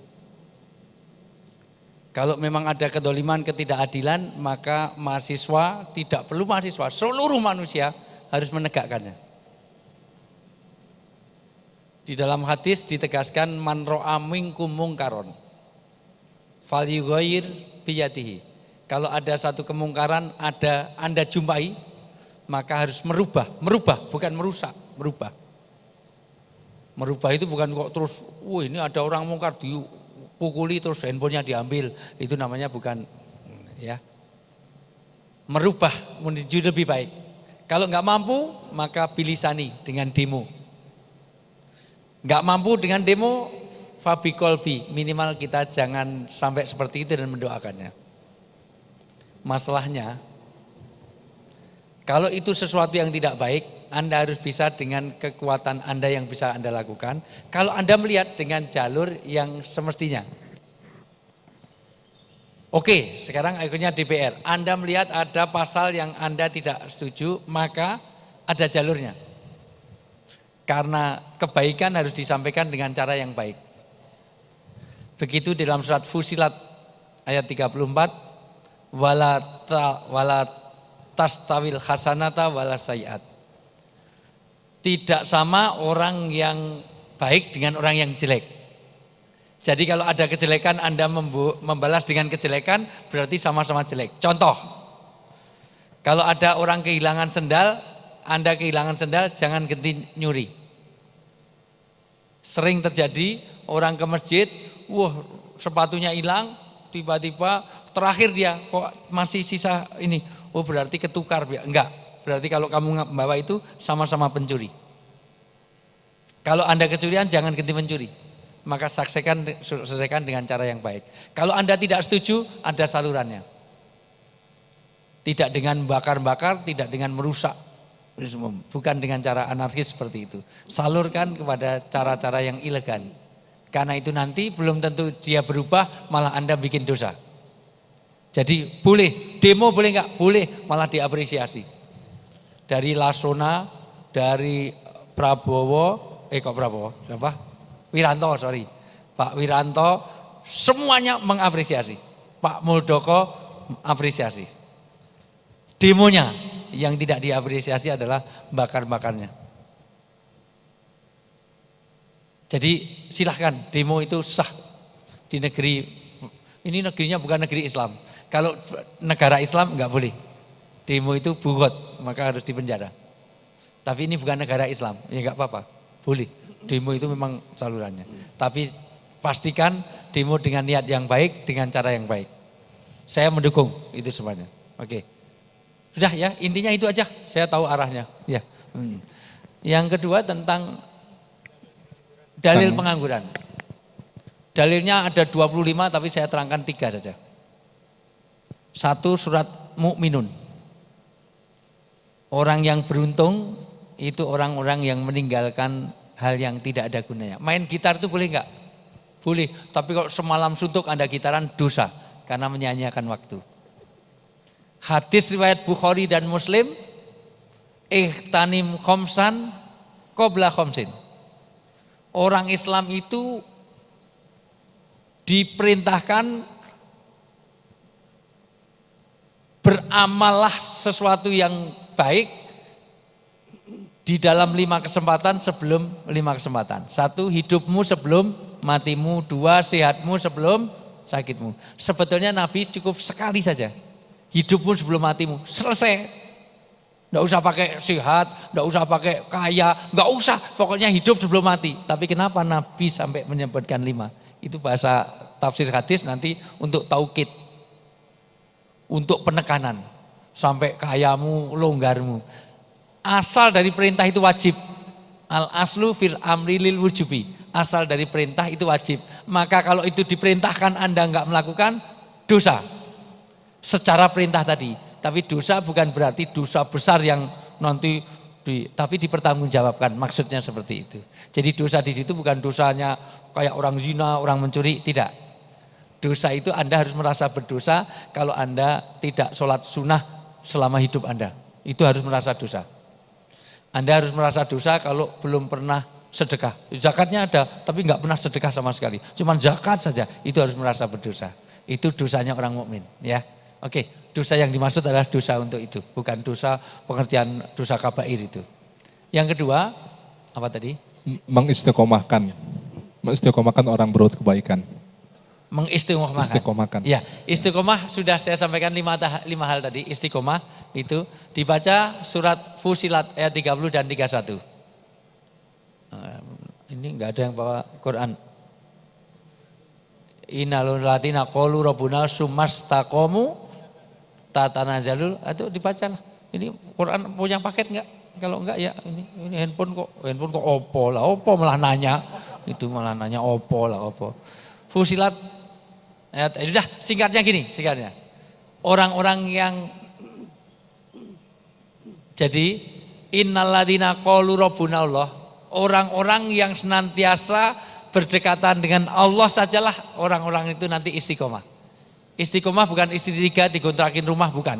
Kalau memang ada kedoliman, ketidakadilan, maka mahasiswa, tidak perlu mahasiswa, seluruh manusia harus menegakkannya. Di dalam hadis ditegaskan man ro'a minkum mungkaron falyughayyir biyadihi. Kalau ada satu kemungkaran Anda jumpai, maka harus merubah, bukan merusak, merubah. Merubah itu bukan kok terus, ini ada orang mungkar dipukuli terus handphonenya diambil, itu namanya bukan, ya. Merubah menuju lebih baik. Kalau nggak mampu, maka bilisani dengan demo. Nggak mampu dengan demo, fabi kolbi, minimal kita jangan sampai seperti itu dan mendoakannya. Masalahnya, kalau itu sesuatu yang tidak baik, Anda harus bisa dengan kekuatan Anda yang bisa Anda lakukan. Kalau Anda melihat dengan jalur yang semestinya. Oke, sekarang akhirnya DPR. Anda melihat ada pasal yang Anda tidak setuju, maka ada jalurnya. Karena kebaikan harus disampaikan dengan cara yang baik. Begitu dalam surat Fusilat ayat 34, wala tastawil hasanata wala sayiat. Tidak sama orang yang baik dengan orang yang jelek. Jadi kalau ada kejelekan Anda membalas dengan kejelekan berarti sama-sama jelek. Contoh, kalau ada orang kehilangan sendal, Anda kehilangan sendal jangan ganti nyuri. Sering terjadi orang ke masjid, wah sepatunya hilang, tiba-tiba terakhir dia kok masih sisa ini. Oh berarti ketukar, enggak. Berarti kalau kamu membawa itu sama-sama pencuri. Kalau Anda kecurian jangan ganti mencuri. Maka selesaikan dengan cara yang baik. Kalau Anda tidak setuju, ada salurannya. Tidak dengan bakar-bakar, tidak dengan merusak. Bukan dengan cara anarkis seperti itu. Salurkan kepada cara-cara yang elegan. Karena itu nanti belum tentu dia berubah, malah Anda bikin dosa. Jadi boleh, demo boleh enggak? Boleh, malah diapresiasi. Dari Lasona, dari Prabowo, siapa? Wiranto, sorry. Pak Wiranto semuanya mengapresiasi. Pak Muldoko apresiasi. Demonya yang tidak diapresiasi adalah bakar-bakarnya. Jadi silahkan demo itu sah di negeri, ini negerinya bukan negeri Islam. Kalau negara Islam enggak boleh. Demo itu bugot, maka harus dipenjara. Tapi ini bukan negara Islam, ya enggak apa-apa, boleh. Demo itu memang salurannya. Tapi pastikan demo dengan niat yang baik, dengan cara yang baik. Saya mendukung itu semuanya. Oke. Sudah ya, intinya itu aja. Saya tahu arahnya. Ya. Yang kedua tentang dalil pengangguran. Dalilnya ada 25 tapi saya terangkan 3 saja. 1 surat Mukminun. Orang yang beruntung itu orang-orang yang meninggalkan hal yang tidak ada gunanya. Main gitar itu boleh enggak? Boleh, tapi kalau semalam suntuk Anda gitaran dosa karena menyanyiakan waktu. Hadis riwayat Bukhari dan Muslim, ihtanim khomsan qabla khomsin. Orang Islam itu diperintahkan beramallah sesuatu yang baik di dalam 5 kesempatan sebelum 5 kesempatan. 1, hidupmu sebelum matimu. 2, sehatmu sebelum sakitmu. Sebetulnya Nabi cukup sekali saja. Hidupmu sebelum matimu. Selesai. Enggak usah pakai sehat, enggak usah pakai kaya, enggak usah. Pokoknya hidup sebelum mati. Tapi kenapa Nabi sampai menyebutkan 5? Itu bahasa tafsir hadis nanti untuk taukid. Untuk penekanan. Sampai kayamu, longgarmu. Asal dari perintah itu wajib. Al aslu fil amri lil wujubi. Asal dari perintah itu wajib. Maka kalau itu diperintahkan Anda enggak melakukan, dosa. Secara perintah tadi. Tapi dosa bukan berarti dosa besar yang nanti tapi dipertanggungjawabkan. Maksudnya seperti itu. Jadi dosa di situ bukan dosanya kayak orang zina, orang mencuri, tidak. Dosa itu Anda harus merasa berdosa kalau Anda tidak sholat sunnah selama hidup Anda. Itu harus merasa dosa. Anda harus merasa dosa kalau belum pernah sedekah. Zakatnya ada, tapi enggak pernah sedekah sama sekali. Cuman zakat saja, itu harus merasa berdosa. Itu dosanya orang mukmin, ya. Oke, dosa yang dimaksud adalah dosa untuk itu, bukan dosa pengertian dosa kabair itu. Yang kedua, apa tadi? Mengistiqomahkan orang berbuat kebaikan. Mengistiqomahkan. Ya, istiqomah sudah saya sampaikan 5 hal tadi. Istiqomah itu dibaca surat Fusilat ayat 30 dan 31. Ini enggak ada yang bawa Quran. Innal ladzina qalu rabbuna sumastaqamu tatanazalul, itu dibacalah. Ini Quran punya paket enggak? Kalau enggak ya ini handphone kok opo malah nanya. Itu malah nanya opo. Fusilat ayat, sudah singkatnya gini, orang-orang yang jadi innalladzina qalu rabbuna Allah, orang-orang yang senantiasa berdekatan dengan Allah sajalah orang-orang itu nanti istiqomah. Istiqomah bukan istri 3 dikontrakin rumah, bukan.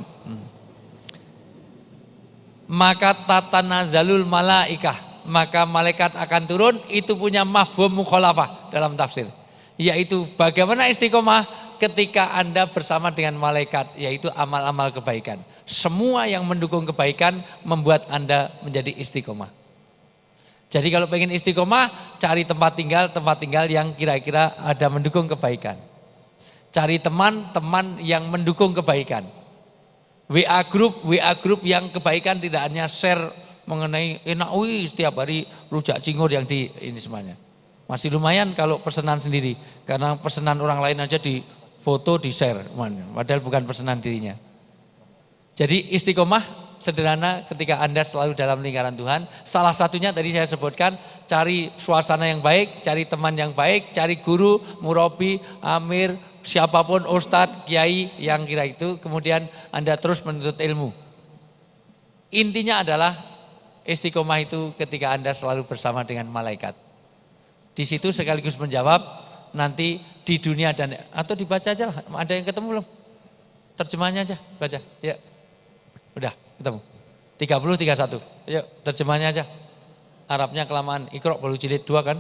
Maka tatanazalul malaikah, maka malaikat akan turun, itu punya mafhum mukhalafah dalam tafsir. Yaitu bagaimana istiqomah ketika Anda bersama dengan malaikat, yaitu amal-amal kebaikan. Semua yang mendukung kebaikan membuat Anda menjadi istiqomah. Jadi kalau pengen istiqomah, cari tempat tinggal yang kira-kira ada mendukung kebaikan. Cari teman-teman yang mendukung kebaikan. WA group yang kebaikan, tidak hanya share mengenai enak setiap hari rujak cingur yang di ini semuanya. Masih lumayan kalau pesanan sendiri, karena pesanan orang lain aja di foto, di share, padahal bukan pesanan dirinya. Jadi istiqomah sederhana ketika Anda selalu dalam lingkaran Tuhan. Salah satunya tadi saya sebutkan, cari suasana yang baik, cari teman yang baik, cari guru, murabi, amir, siapapun, ustadz, kiai yang kira itu. Kemudian Anda terus menuntut ilmu. Intinya adalah istiqomah itu ketika Anda selalu bersama dengan malaikat. Di situ sekaligus menjawab nanti di dunia dan atau dibaca aja lah. Ada yang ketemu belum? Terjemahnya aja, baca. Ya. Udah, ketemu. 30 31. Yuk, terjemahnya aja. Arabnya kelamaan. Iqra baru jilid 2 kan?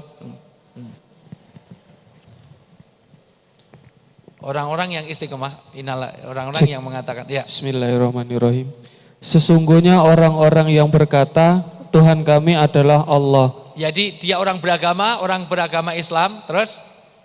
Orang-orang yang istiqomah, orang-orang yang mengatakan, ya. Bismillahirrahmanirrahim. Sesungguhnya orang-orang yang berkata, Tuhan kami adalah Allah. Jadi dia orang beragama Islam, terus?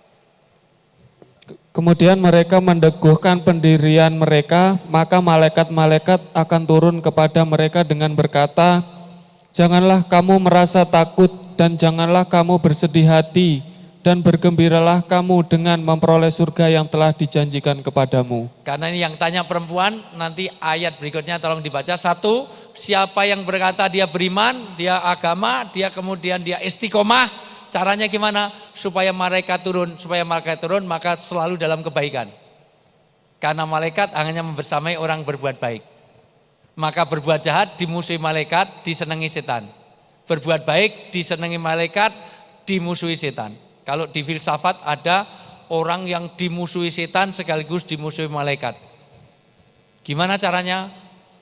Kemudian mereka mendeguhkan pendirian mereka, maka malaikat-malaikat akan turun kepada mereka dengan berkata, janganlah kamu merasa takut dan janganlah kamu bersedih hati dan bergembiralah kamu dengan memperoleh surga yang telah dijanjikan kepadamu. Karena ini yang tanya perempuan, nanti ayat berikutnya tolong dibaca. 1, siapa yang berkata dia beriman, dia agama, dia kemudian dia istiqomah. Caranya gimana? Supaya malaikat turun, maka selalu dalam kebaikan. Karena malaikat hanya membersamai orang berbuat baik. Maka berbuat jahat dimusuhi malaikat, disenangi setan. Berbuat baik disenangi malaikat, dimusuhi setan. Kalau di filsafat ada orang yang dimusuhi setan sekaligus dimusuhi malaikat. Gimana caranya?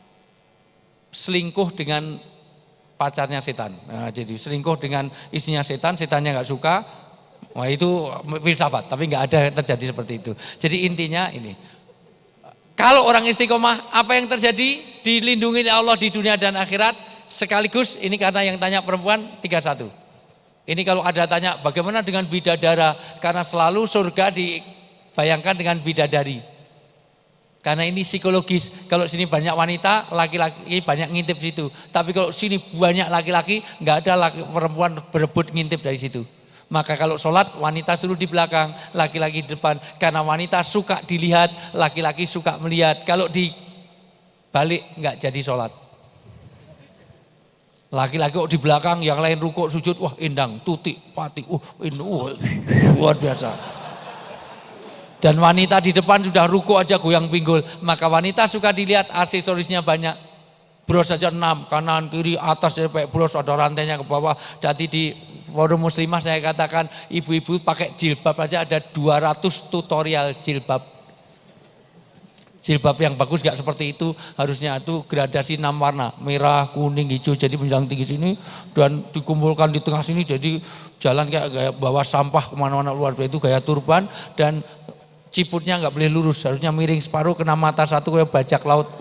Selingkuh dengan pacarnya setan. Nah, jadi selingkuh dengan istrinya setan, setannya nggak suka. Wah itu filsafat, tapi nggak ada terjadi seperti itu. Jadi intinya ini, kalau orang istiqomah, apa yang terjadi? Dilindungi oleh Allah di dunia dan akhirat. Sekaligus ini karena yang tanya perempuan 31. Ini kalau ada tanya bagaimana dengan bidadara, karena selalu surga dibayangkan dengan bidadari. Karena ini psikologis, kalau sini banyak wanita, laki-laki banyak ngintip situ. Tapi kalau sini banyak laki-laki, nggak ada perempuan berebut ngintip dari situ. Maka kalau sholat, wanita suruh di belakang, laki-laki di depan. Karena wanita suka dilihat, laki-laki suka melihat. Kalau dibalik nggak jadi sholat. Laki-laki kok di belakang, yang lain rukuk sujud, wah indang, tutik, pati, luar biasa. Dan wanita di depan sudah ruku aja goyang pinggul. Maka wanita suka dilihat aksesorisnya banyak. Bros saja 6, kanan, kiri, atas, sampai bros ada rantainya ke bawah. Jadi di forum muslimah saya katakan ibu-ibu pakai jilbab aja ada 200 tutorial jilbab. Jilbab yang bagus gak seperti itu. Harusnya itu gradasi 6 warna. Merah, kuning, hijau. Jadi menjulang tinggi sini dan dikumpulkan di tengah sini. Jadi jalan kayak gaya bawa sampah kemana-mana luar biasa. Itu gaya turban dan ciputnya nggak boleh lurus, harusnya miring separuh, kena mata satu kayak bajak laut.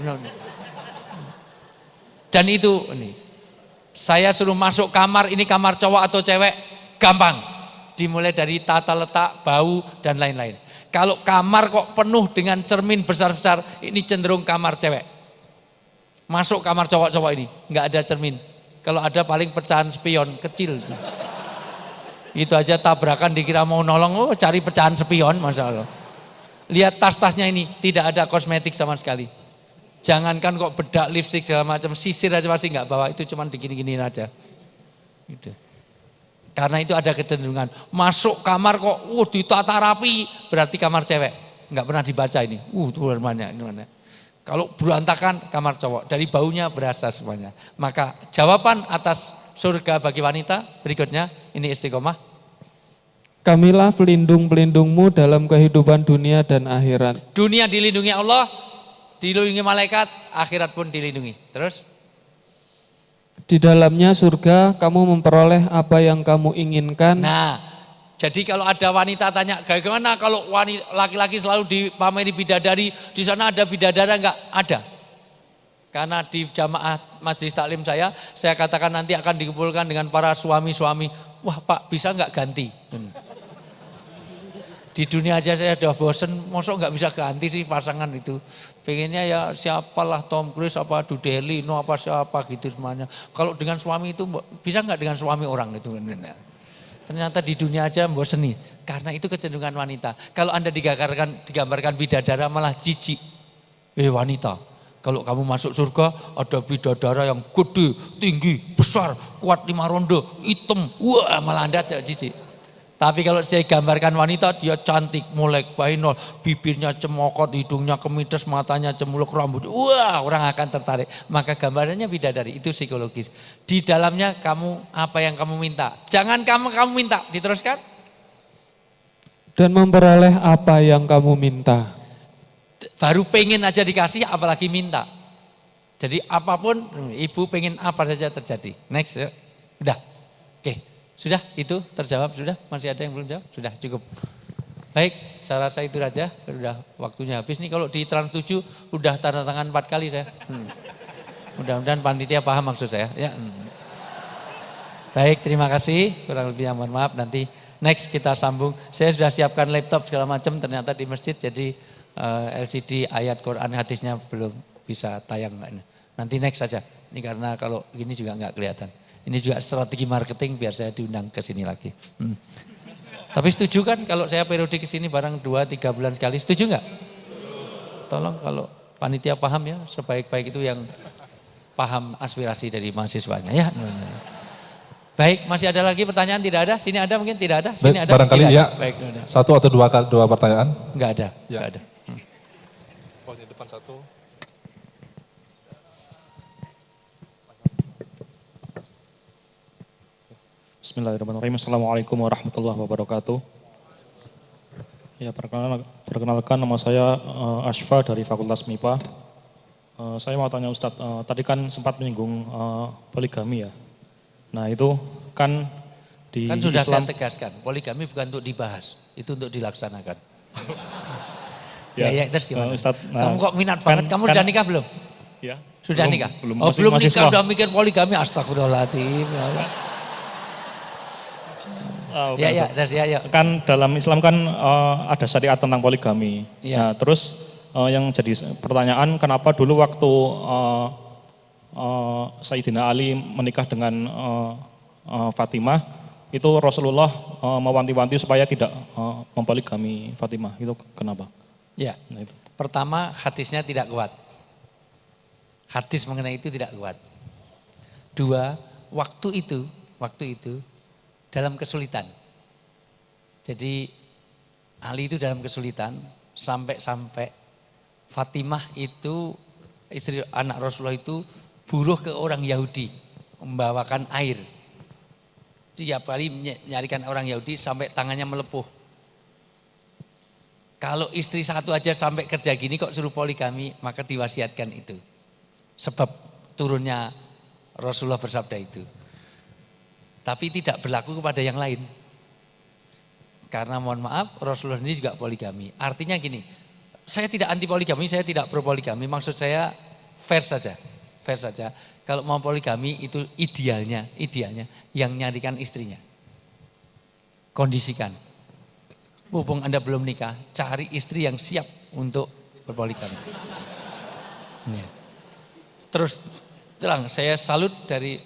Dan itu ini. Saya suruh masuk kamar, ini kamar cowok atau cewek, gampang. Dimulai dari tata letak, bau dan lain-lain. Kalau kamar kok penuh dengan cermin besar-besar, ini cenderung kamar cewek. Masuk kamar cowok-cowok ini, nggak ada cermin. Kalau ada paling pecahan spion kecil. Itu aja tabrakan dikira mau nolong, cari pecahan spion, Masya Allah. Lihat tas-tasnya ini, tidak ada kosmetik sama sekali. Jangankan kok bedak, lipstik segala macam, sisir aja pasti nggak bawa, itu cuma digini-giniin aja. Gitu. Karena itu ada kecenderungan, masuk kamar kok, ditata rapi, berarti kamar cewek. Nggak pernah dibaca ini, tuh mana, ini mana. Kalau berantakan kamar cowok, dari baunya berasa semuanya. Maka jawaban atas surga bagi wanita berikutnya, ini istiqomah. Kamilah pelindung-pelindungmu dalam kehidupan dunia dan akhirat. Dunia dilindungi Allah, dilindungi malaikat, akhirat pun dilindungi. Terus? Di dalamnya surga kamu memperoleh apa yang kamu inginkan. Nah, jadi kalau ada wanita tanya, bagaimana kalau laki-laki selalu dipameri bidadari, di sana ada bidadara enggak? Ada. Karena di jamaah majelis taklim saya katakan nanti akan dikumpulkan dengan para suami-suami. Wah Pak, bisa enggak ganti? Di dunia aja saya udah bosen, mosok enggak bisa ganti sih pasangan itu. Pengennya ya siapalah Tom Cruise, apa Dude Lino, apa siapa gitu semuanya. Kalau dengan suami itu bisa enggak dengan suami orang itu? Ternyata di dunia aja mboseni. Karena itu kecenderungan wanita. Kalau Anda digambarkan bidadara malah jijik. Wanita, kalau kamu masuk surga ada bidadara yang gede, tinggi, besar, kuat 5 rondo, hitam. Wah, malah Anda jijik. Tapi kalau saya gambarkan wanita, dia cantik, molek, bainol, bibirnya cemokot, hidungnya kemites, matanya cemuluk, rambut. Wah, orang akan tertarik. Maka gambarannya bidadari, itu psikologis. Di dalamnya kamu, apa yang kamu minta. Jangan kamu minta, diteruskan. Dan memperoleh apa yang kamu minta. Baru pengen aja dikasih, apalagi minta. Jadi apapun, ibu pengen apa saja terjadi. Next, ya. Udah, oke. Sudah itu terjawab, sudah? Masih ada yang belum jawab? Sudah, cukup. Baik, saya rasa itu aja. Sudah waktunya habis nih. Kalau di Trans 7 udah tanda tangan 4 kali saya. Mudah-mudahan panitia paham maksud saya. Ya. Baik, terima kasih. Kurang lebihnya mohon maaf. Nanti next kita sambung. Saya sudah siapkan laptop segala macam ternyata di masjid. Jadi LCD ayat Quran hadisnya belum bisa tayang. Nanti next saja. Ini karena kalau gini juga nggak kelihatan. Ini juga strategi marketing biar saya diundang ke sini lagi. Tapi setuju kan kalau saya periode ke sini barang 2-3 bulan sekali, setuju nggak? Tolong kalau panitia paham ya, sebaik-baik itu yang paham aspirasi dari mahasiswanya ya. Baik, masih ada lagi pertanyaan? Tidak ada? Sini ada mungkin? Tidak ada? Sini ada? Barangkali tidak ya, ada. Baik, ada. 1 atau 2 pertanyaan. Enggak ada, Ya. enggak ada. Oh, di depan 1. Bismillahirrahmanirrahim. Assalamualaikum warahmatullahi wabarakatuh. Ya, perkenalkan nama saya Ashfa dari Fakultas MIPA. Saya mau tanya Ustadz, tadi kan sempat menyinggung poligami ya. Nah itu kan di Kan sudah Islam, saya tegaskan, poligami bukan untuk dibahas, itu untuk dilaksanakan. ya, terus gimana? Ustadz, kamu kok minat banget, kamu sudah nikah belum? Ya. Sudah nikah? Belum, Oh belum nikah mahasiswa. udah mikir poligami, astagfirullahaladzim. Ya, terus ya. Kan dalam Islam kan ada syariat tentang poligami. Ya. Nah, terus yang jadi pertanyaan kenapa dulu waktu Sayyidina Ali menikah dengan Fatimah itu Rasulullah mewanti-wanti supaya tidak mempoligami Fatimah, itu kenapa? Ya, Nah, itu. pertama hadisnya tidak kuat. Hadis mengenai itu tidak kuat. 2, waktu itu dalam kesulitan. Jadi Ali itu dalam kesulitan sampai Fatimah itu istri anak Rasulullah itu buruh ke orang Yahudi membawakan air. Tiap kali menyarikan orang Yahudi sampai tangannya melepuh. Kalau istri satu aja sampai kerja gini kok suruh poligami, maka diwasiatkan itu. Sebab turunnya Rasulullah bersabda itu. Tapi tidak berlaku kepada yang lain. Karena mohon maaf Rasulullah sendiri juga poligami. Artinya gini, saya tidak anti poligami, saya tidak pro poligami. Maksud saya fair saja. Kalau mau poligami itu idealnya yang nyarikan istrinya. Kondisikan. Mumpung Anda belum nikah, cari istri yang siap untuk berpoligami. Ya. Terus terang saya salut dari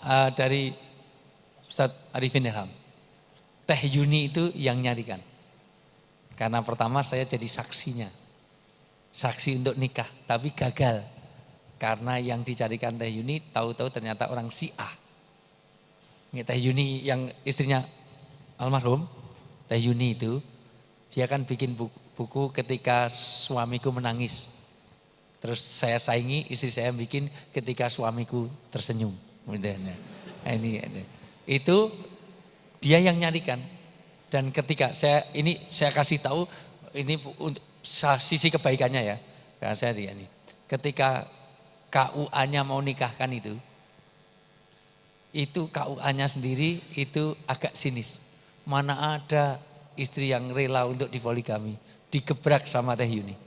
Ustadz Arifin Ilham. Teh Yuni itu yang nyarikan. Karena pertama saya jadi saksinya. Saksi untuk nikah, tapi gagal. Karena yang dicarikan Teh Yuni tahu-tahu ternyata orang Syiah. Teh Yuni yang istrinya almarhum, Teh Yuni itu, dia kan bikin buku ketika suamiku menangis. Terus saya saingi, istri saya bikin ketika suamiku tersenyum. Ini. Itu dia yang nyarikan. Dan ketika saya kasih tahu ini untuk sisi kebaikannya ya. Karena saya ini. Ketika KUA-nya mau nikahkan itu KUA-nya sendiri itu agak sinis. Mana ada istri yang rela untuk dipoligami, digebrak sama Teh Yuni.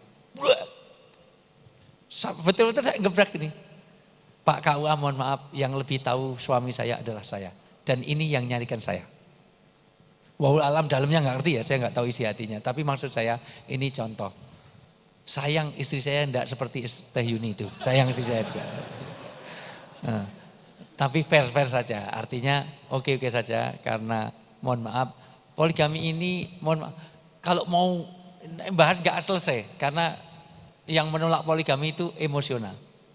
Betul-betul saya gebrak ini. Pak KUA mohon maaf, yang lebih tahu suami saya adalah saya. Dan ini yang nyarikan saya. Wahul alam dalamnya nggak ngerti ya, saya nggak tahu isi hatinya. Tapi maksud saya ini contoh. Sayang istri saya enggak seperti Teh Yuni itu. Sayang istri saya juga. Nah, tapi fair saja. Artinya oke saja karena mohon maaf, poligami ini mohon maaf, kalau mau bahas gak selesai karena yang menolak poligami itu emosional.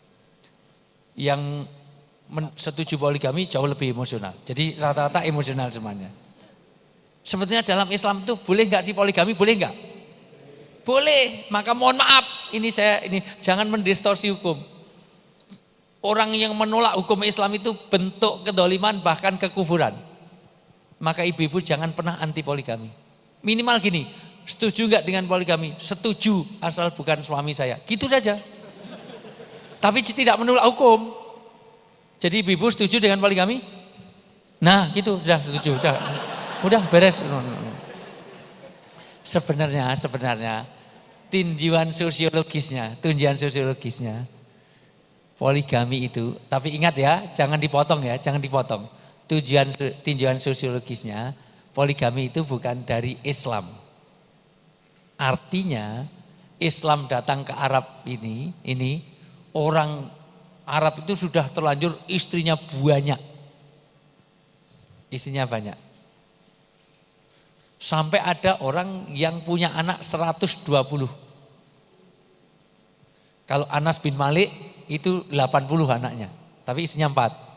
Yang setuju poligami jauh lebih emosional. Jadi rata-rata emosional semuanya. Sebetulnya dalam Islam itu boleh nggak sih poligami? Boleh nggak? Boleh. Maka mohon maaf, ini jangan mendistorsi hukum. Orang yang menolak hukum Islam itu bentuk kedoliman bahkan kekufuran. Maka ibu-ibu jangan pernah anti poligami. Minimal gini, setuju nggak dengan poligami? Setuju asal bukan suami saya. Gitu saja. Tapi tidak menolak hukum. Jadi ibu-ibu setuju dengan poligami? Nah gitu, sudah setuju. Udah beres. Sebenarnya tinjauan sosiologisnya, poligami itu, tapi ingat ya, jangan dipotong. Tinjauan sosiologisnya, poligami itu bukan dari Islam. Artinya Islam datang ke Arab ini orang Arab itu sudah terlanjur istrinya banyak. Sampai ada orang yang punya anak 120. Kalau Anas bin Malik itu 80 anaknya, tapi istrinya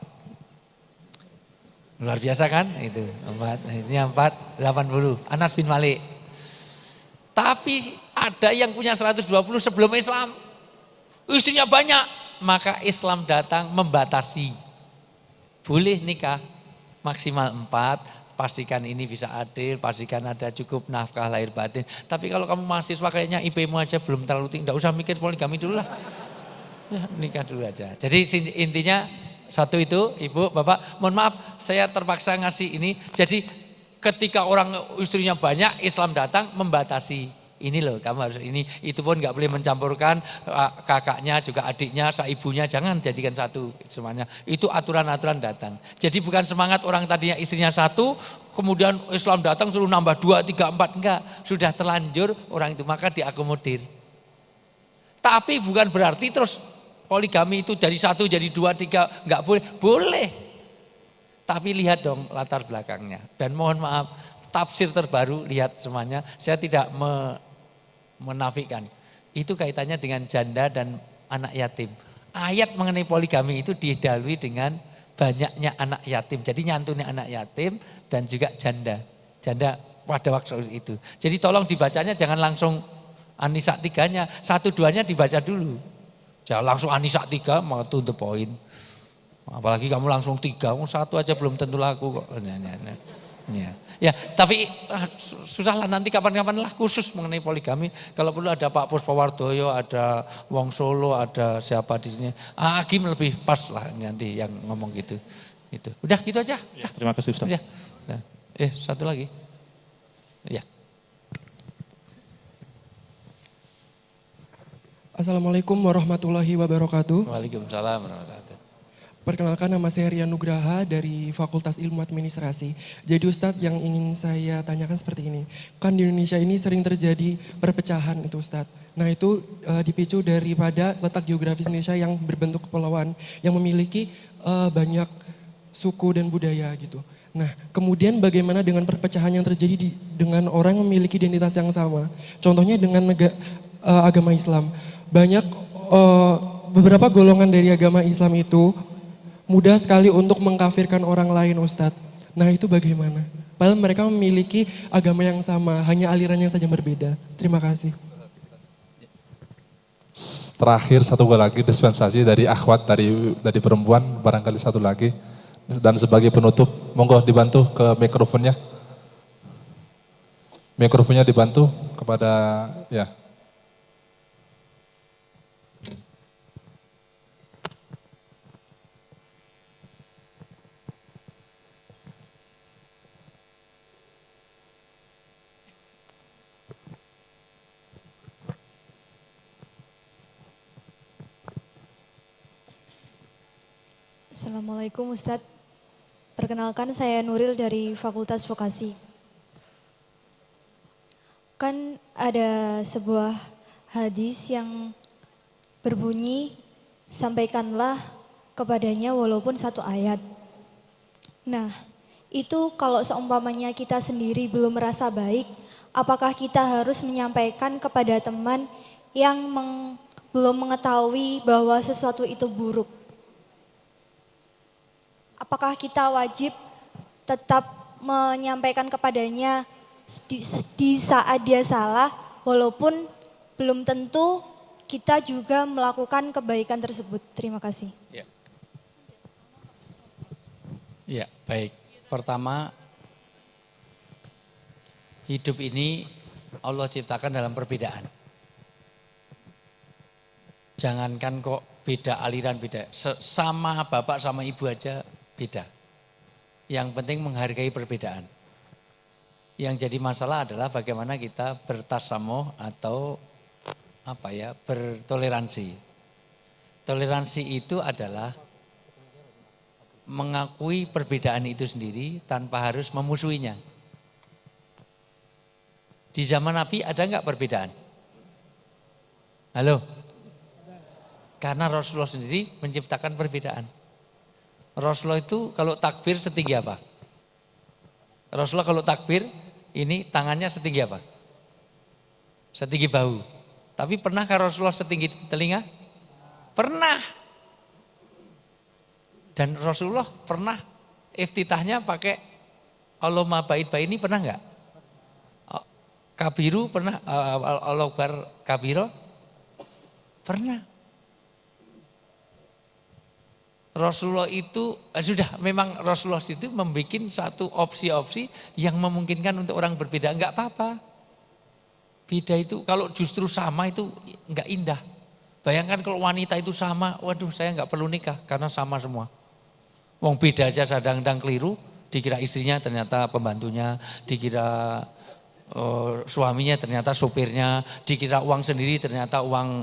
4. Luar biasa kan? Itu 4, istrinya 4, 80. Anas bin Malik. Tapi ada yang punya 120 sebelum Islam. Istrinya banyak, maka Islam datang membatasi. Boleh nikah maksimal 4, pastikan ini bisa adil, pastikan ada cukup nafkah lahir batin. Tapi kalau kamu mahasiswa kayaknya IP-mu aja belum terlalu tinggi, enggak usah mikir poligami dulu lah. Ya, nikah dulu aja. Jadi intinya satu itu, Ibu, Bapak, mohon maaf saya terpaksa ngasih ini. Jadi ketika orang istrinya banyak, Islam datang membatasi. Ini loh, kamu harus ini, itu pun nggak boleh mencampurkan kakaknya juga adiknya, ibunya, jangan jadikan satu semuanya. Itu aturan-aturan datang. Jadi bukan semangat orang tadinya istrinya 1, kemudian Islam datang suruh nambah 2, 3, 4, enggak. Sudah terlanjur orang itu, maka diakomodir. Tapi bukan berarti terus poligami itu dari 1 jadi 2, 3, enggak boleh. Boleh. Tapi lihat dong latar belakangnya. Dan mohon maaf, tafsir terbaru lihat semuanya. Saya tidak menafikan. Itu kaitannya dengan janda dan anak yatim. Ayat mengenai poligami itu didahului dengan banyaknya anak yatim. Jadi nyantuni anak yatim dan juga janda. Janda pada waktu itu. Jadi tolong dibacanya jangan langsung An-Nisa 3-nya. 1-2-nya dibaca dulu. Jangan langsung An-Nisa 3 mau to the point. Apalagi kamu langsung 3, 1 aja belum tentu laku kok. Ya, tapi susahlah nanti kapan-kapan lah khusus mengenai poligami. Kalau perlu ada Pak Puspawardoyo, ada Wong Solo, ada siapa di sini. Agim lebih pas lah nanti yang ngomong gitu. Itu. Udah gitu aja. Ya, terima kasih Ustaz. Ya. Nah, satu lagi. Ya. Assalamualaikum warahmatullahi wabarakatuh. Waalaikumsalam warahmatullahi wabarakatuh. Perkenalkan, nama saya Rian Nugraha dari Fakultas Ilmu Administrasi. Jadi Ustadz, yang ingin saya tanyakan seperti ini. Kan di Indonesia ini sering terjadi perpecahan itu Ustadz. Nah itu dipicu daripada letak geografis Indonesia yang berbentuk kepulauan. Yang memiliki banyak suku dan budaya gitu. Nah kemudian bagaimana dengan perpecahan yang terjadi dengan orang yang memiliki identitas yang sama. Contohnya dengan agama Islam. Banyak beberapa golongan dari agama Islam itu mudah sekali untuk mengkafirkan orang lain Ustadz. Nah itu bagaimana? Padahal mereka memiliki agama yang sama, hanya alirannya saja berbeda. Terima kasih. Terakhir satu lagi dispensasi dari akhwat dari perempuan, barangkali satu lagi. Dan sebagai penutup, monggo dibantu ke mikrofonnya. Mikrofonnya dibantu kepada ya. Assalamualaikum Ustadz. Perkenalkan saya Nuril dari Fakultas Vokasi. Kan ada sebuah hadis yang berbunyi, sampaikanlah kepadanya walaupun 1 ayat. Nah, Itu kalau seumpamanya kita sendiri belum merasa baik, apakah kita harus menyampaikan kepada teman yang belum mengetahui bahwa sesuatu itu buruk? Apakah kita wajib tetap menyampaikan kepadanya di saat dia salah, walaupun belum tentu kita juga melakukan kebaikan tersebut? Terima kasih. Ya, baik. Pertama, hidup ini Allah ciptakan dalam perbedaan. Jangankan kok beda aliran, beda. Sama bapak sama ibu aja beda. Yang penting menghargai perbedaan. Yang jadi masalah adalah bagaimana kita bertasamuh atau bertoleransi. Toleransi itu adalah mengakui perbedaan itu sendiri tanpa harus memusuhinya. Di zaman Nabi ada enggak perbedaan? Halo? Karena Rasulullah sendiri menciptakan perbedaan. Rasulullah itu kalau takbir setinggi apa? Rasulullah kalau takbir ini tangannya setinggi apa? Setinggi bahu. Tapi pernahkah Rasulullah setinggi telinga? Pernah. Dan Rasulullah pernah iftitahnya pakai Allahumma ba'id ini pernah enggak? Kabiru pernah? Allah Akbar kabiro? Pernah. Rasulullah itu memang Rasulullah itu membuat satu opsi-opsi yang memungkinkan untuk orang berbeda. Enggak apa-apa. Beda itu kalau justru sama itu enggak indah. Bayangkan kalau wanita itu sama, waduh saya enggak perlu nikah karena sama semua. Wong beda aja sadang-sadang keliru, dikira istrinya ternyata pembantunya, dikira suaminya ternyata sopirnya, dikira uang sendiri ternyata uang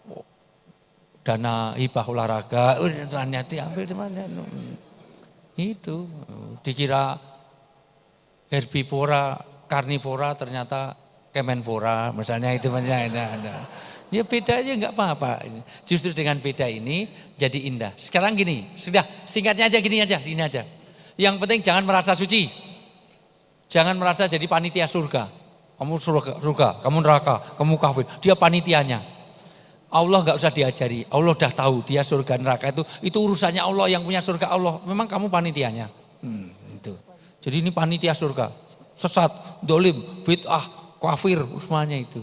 dana hibah olahraga, ternyata ambil di mana? Itu dikira herbivora, karnivora ternyata kemenpora, misalnya itu ada. Ya beda aja enggak apa-apa. Justru dengan beda ini jadi indah. Sekarang gini, sudah singkatnya aja gini aja. Yang penting jangan merasa suci. Jangan merasa jadi panitia surga. Kamu surga, kamu neraka, kamu kafir. Dia panitianya. Allah enggak usah diajari. Allah udah tahu dia surga neraka itu urusannya Allah, yang punya surga Allah. Memang kamu panitianya. Itu. Jadi ini panitia surga. Sesat, dolim, bid'ah, kafir, semuanya itu.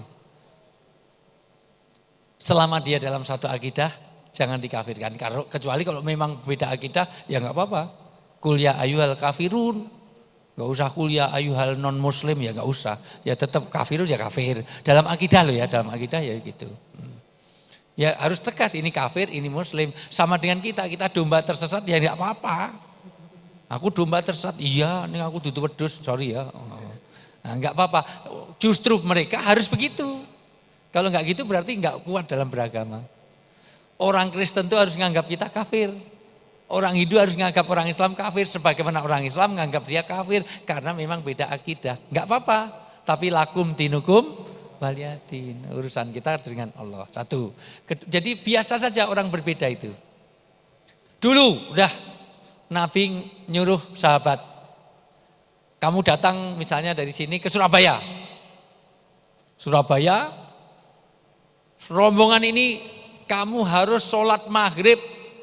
Selama dia dalam satu akidah, jangan dikafirkan. Kecuali kalau memang beda akidah, ya enggak apa-apa. Kuliah ayyuhal kafirun. Enggak usah kuliah ayyuhal non muslim, ya enggak usah. Ya tetap kafirun ya kafir. Dalam akidah loh ya, dalam akidah ya gitu. Ya harus tegas, ini kafir, ini muslim. Sama dengan kita domba tersesat ya enggak apa-apa. Aku domba tersesat, iya, ini aku duduk wedhus, sorry ya. Nah, enggak apa-apa. Justru mereka harus begitu. Kalau enggak gitu berarti enggak kuat dalam beragama. Orang Kristen itu harus menganggap kita kafir. Orang Hindu harus menganggap orang Islam kafir. Sebagaimana orang Islam menganggap dia kafir. Karena memang beda akidah. Enggak apa-apa. Tapi lakum dinukum waliyatin. Urusan kita dengan Allah. Satu. Jadi biasa saja orang berbeda itu. Dulu udah Nabi nyuruh sahabat. Kamu datang misalnya dari sini ke Surabaya. Rombongan ini kamu harus sholat maghrib,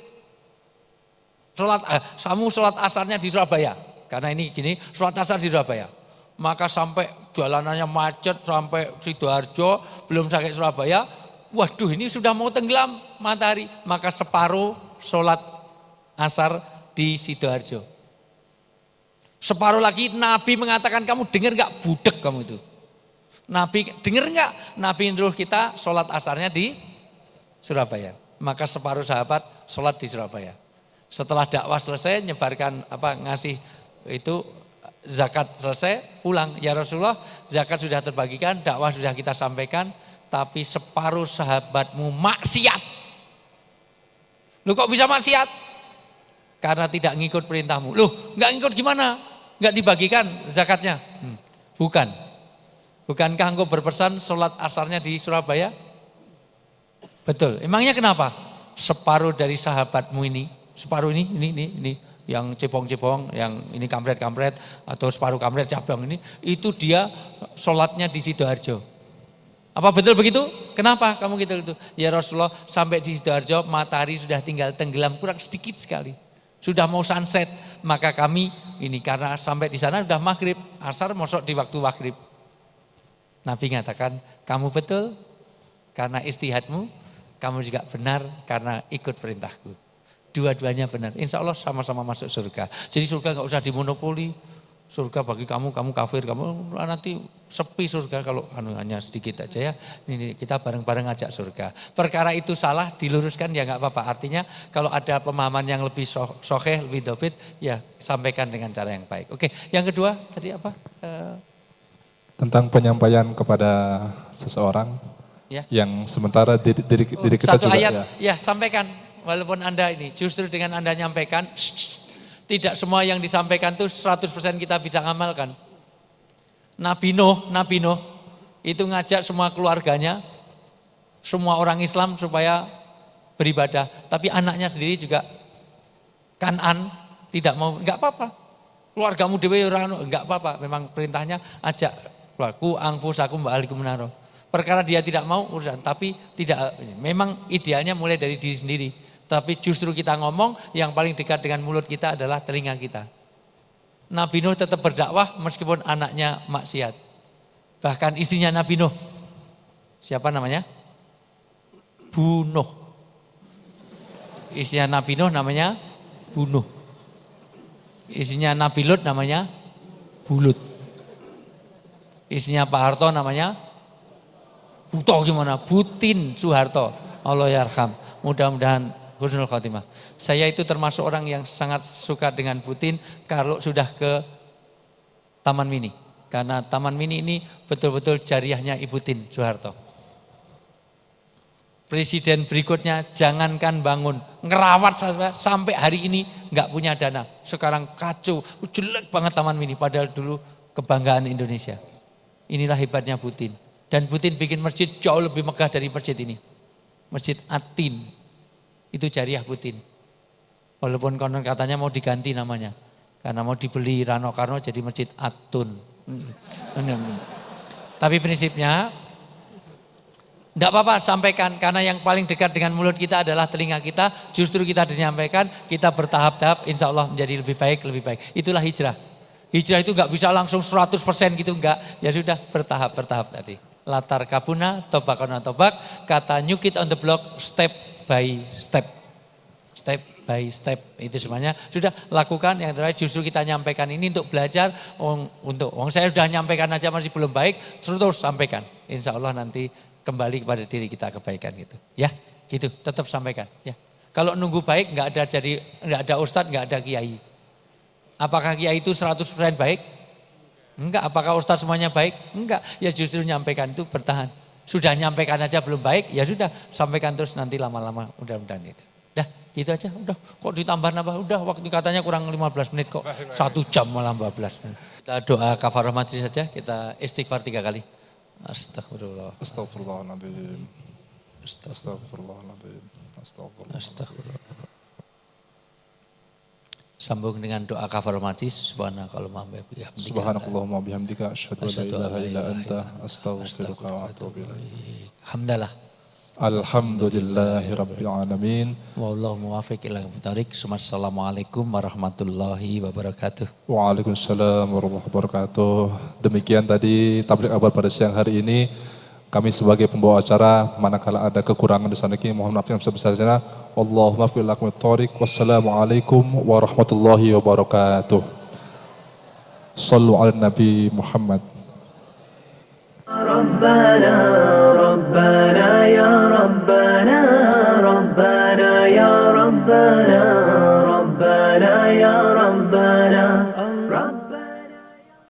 kamu sholat asarnya di Surabaya. Karena ini gini, sholat asar di Surabaya. Maka sampai jalanannya macet sampai Sidoarjo, belum sampai Surabaya. Waduh ini sudah mau tenggelam matahari. Maka separuh sholat asar di Sidoarjo. Separuh lagi Nabi mengatakan kamu dengar gak budek kamu itu. Nabi dengar enggak? Nabi nyuruh kita sholat asarnya di Surabaya. Maka separuh sahabat sholat di Surabaya. Setelah dakwah selesai, nyebarkan ngasih itu zakat selesai, pulang. Ya Rasulullah, zakat sudah terbagikan, dakwah sudah kita sampaikan, tapi separuh sahabatmu maksiat. Lu kok bisa maksiat? Karena tidak ngikut perintahmu. Loh, enggak ngikut gimana? Enggak dibagikan zakatnya? Bukan. Bukankah engkau berpesan sholat asarnya di Surabaya? Betul. Emangnya kenapa? Separuh dari sahabatmu ini, separuh ini yang cepong-cepong, yang ini kampret-kampret atau separuh kampret cabang ini, itu dia sholatnya di Sidoarjo. Apa betul begitu? Kenapa kamu gitu? Ya Rasulullah, sampai di Sidoarjo matahari sudah tinggal tenggelam kurang sedikit sekali. Sudah mau sunset, maka kami ini karena sampai di sana sudah maghrib, asar masuk di waktu maghrib. Nabi mengatakan, kamu betul karena istihadmu, kamu juga benar karena ikut perintahku. Dua-duanya benar. Insya Allah sama-sama masuk surga. Jadi surga nggak usah dimonopoli. Surga bagi kamu kafir, kamu nanti sepi surga kalau hanya sedikit aja ya. Ini kita bareng-bareng ngajak surga. Perkara itu salah, diluruskan ya nggak apa-apa. Artinya kalau ada pemahaman yang lebih soheh, lebih dobit, ya sampaikan dengan cara yang baik. Oke, yang kedua tadi apa? Tentang penyampaian kepada seseorang ya. Yang sementara diri kita satu juga ayat, ya sampaikan. Walaupun Anda ini, justru dengan Anda nyampaikan, tidak semua yang disampaikan itu 100% kita bisa ngamalkan. Nabi Nuh itu ngajak semua keluarganya, semua orang Islam supaya beribadah. Tapi anaknya sendiri juga Kan'an tidak mau, enggak apa-apa. Keluargamu dewe enggak apa-apa. Memang perintahnya ajak keluarga, angfusakum ba'alikum menaro. Perkara dia tidak mau urusan, tapi tidak. Memang idealnya mulai dari diri sendiri. Tapi justru kita ngomong yang paling dekat dengan mulut kita adalah telinga kita. Nabi Nuh tetap berdakwah meskipun anaknya maksiat. Bahkan istrinya Nabi Nuh. Siapa namanya? Bunuh. Istrinya Nabi Nuh namanya Bunuh. Istrinya Nabi Lut namanya Bulut. Istrinya Pak Harto namanya Buto gimana? Butin Soeharto. Allah yarham. Mudah-mudahan husnul khotimah. Saya itu termasuk orang yang sangat suka dengan Putin kalau sudah ke Taman Mini. Karena Taman Mini ini betul-betul jariahnya Ibu Tin Soeharto. Presiden berikutnya jangankan bangun, ngerawat sampai hari ini nggak punya dana. Sekarang kacau, jelek banget Taman Mini. Padahal dulu kebanggaan Indonesia. Inilah hebatnya Putin. Dan Putin bikin masjid jauh lebih megah dari masjid ini. Masjid Atin. Itu jariah Putin. Walaupun konon katanya mau diganti namanya. Karena mau dibeli Rano Karno jadi Masjid Atun. Tapi prinsipnya, tidak apa-apa sampaikan. Karena yang paling dekat dengan mulut kita adalah telinga kita. Justru kita menyampaikan, kita bertahap-tahap insya Allah menjadi lebih baik, lebih baik. Itulah hijrah. Hijrah itu enggak bisa langsung 100% gitu, enggak. Ya sudah bertahap-bertahap tadi. Latar kabuna, tobakona tobak. Kata new kid on the block, step by step by step itu semuanya sudah lakukan. Yang terakhir justru kita nyampaikan ini untuk belajar, untuk saya sudah nyampaikan aja masih belum baik, terus sampaikan. Insya Allah nanti kembali kepada diri kita kebaikan gitu. Ya, gitu tetap sampaikan. Ya, kalau nunggu baik nggak ada ustadz, nggak ada kiai. Apakah kiai itu 100% baik? Enggak. Apakah ustadz semuanya baik? Enggak. Ya justru nyampaikan itu bertahan. Sudah nyampaikan aja belum baik, ya sudah sampaikan terus nanti lama-lama mudah-mudahan itu. Udah gitu aja, udah kok ditambah-nambah, udah waktu katanya kurang 15 menit kok 1 jam malah 14 menit. Kita doa kafarah majlis saja, kita istighfar 3 kali. Astagfirullah. Astagfirullahaladzim. Astagfirullahaladzim. Astagfirullah. Sambung dengan doa kafarah majlis. Subhanakallahumma bihamdika asyhadu an la ilaha illa anta astaghfiruka wa atubu ilaik. Alhamdulillah. Alhamdulillahi rabbil alamin. Wallahu muwaffiq ila aqwamit thoriq. Assalamualaikum warahmatullahi wabarakatuh. Waalaikumsalam warahmatullahi wabarakatuh. Demikian tadi tabligh akbar pada siang hari ini. Kami sebagai pembawa acara, manakala ada kekurangan di sana, mohon maaf yang sebesar-besarnya. Allahumma fil lakum thoriq. Wassalamualaikum warahmatullahi wabarakatuh. Sallu ala Nabi Muhammad. Rabbana, Rabbana ya Rabbana, Rabbana ya Rabbana.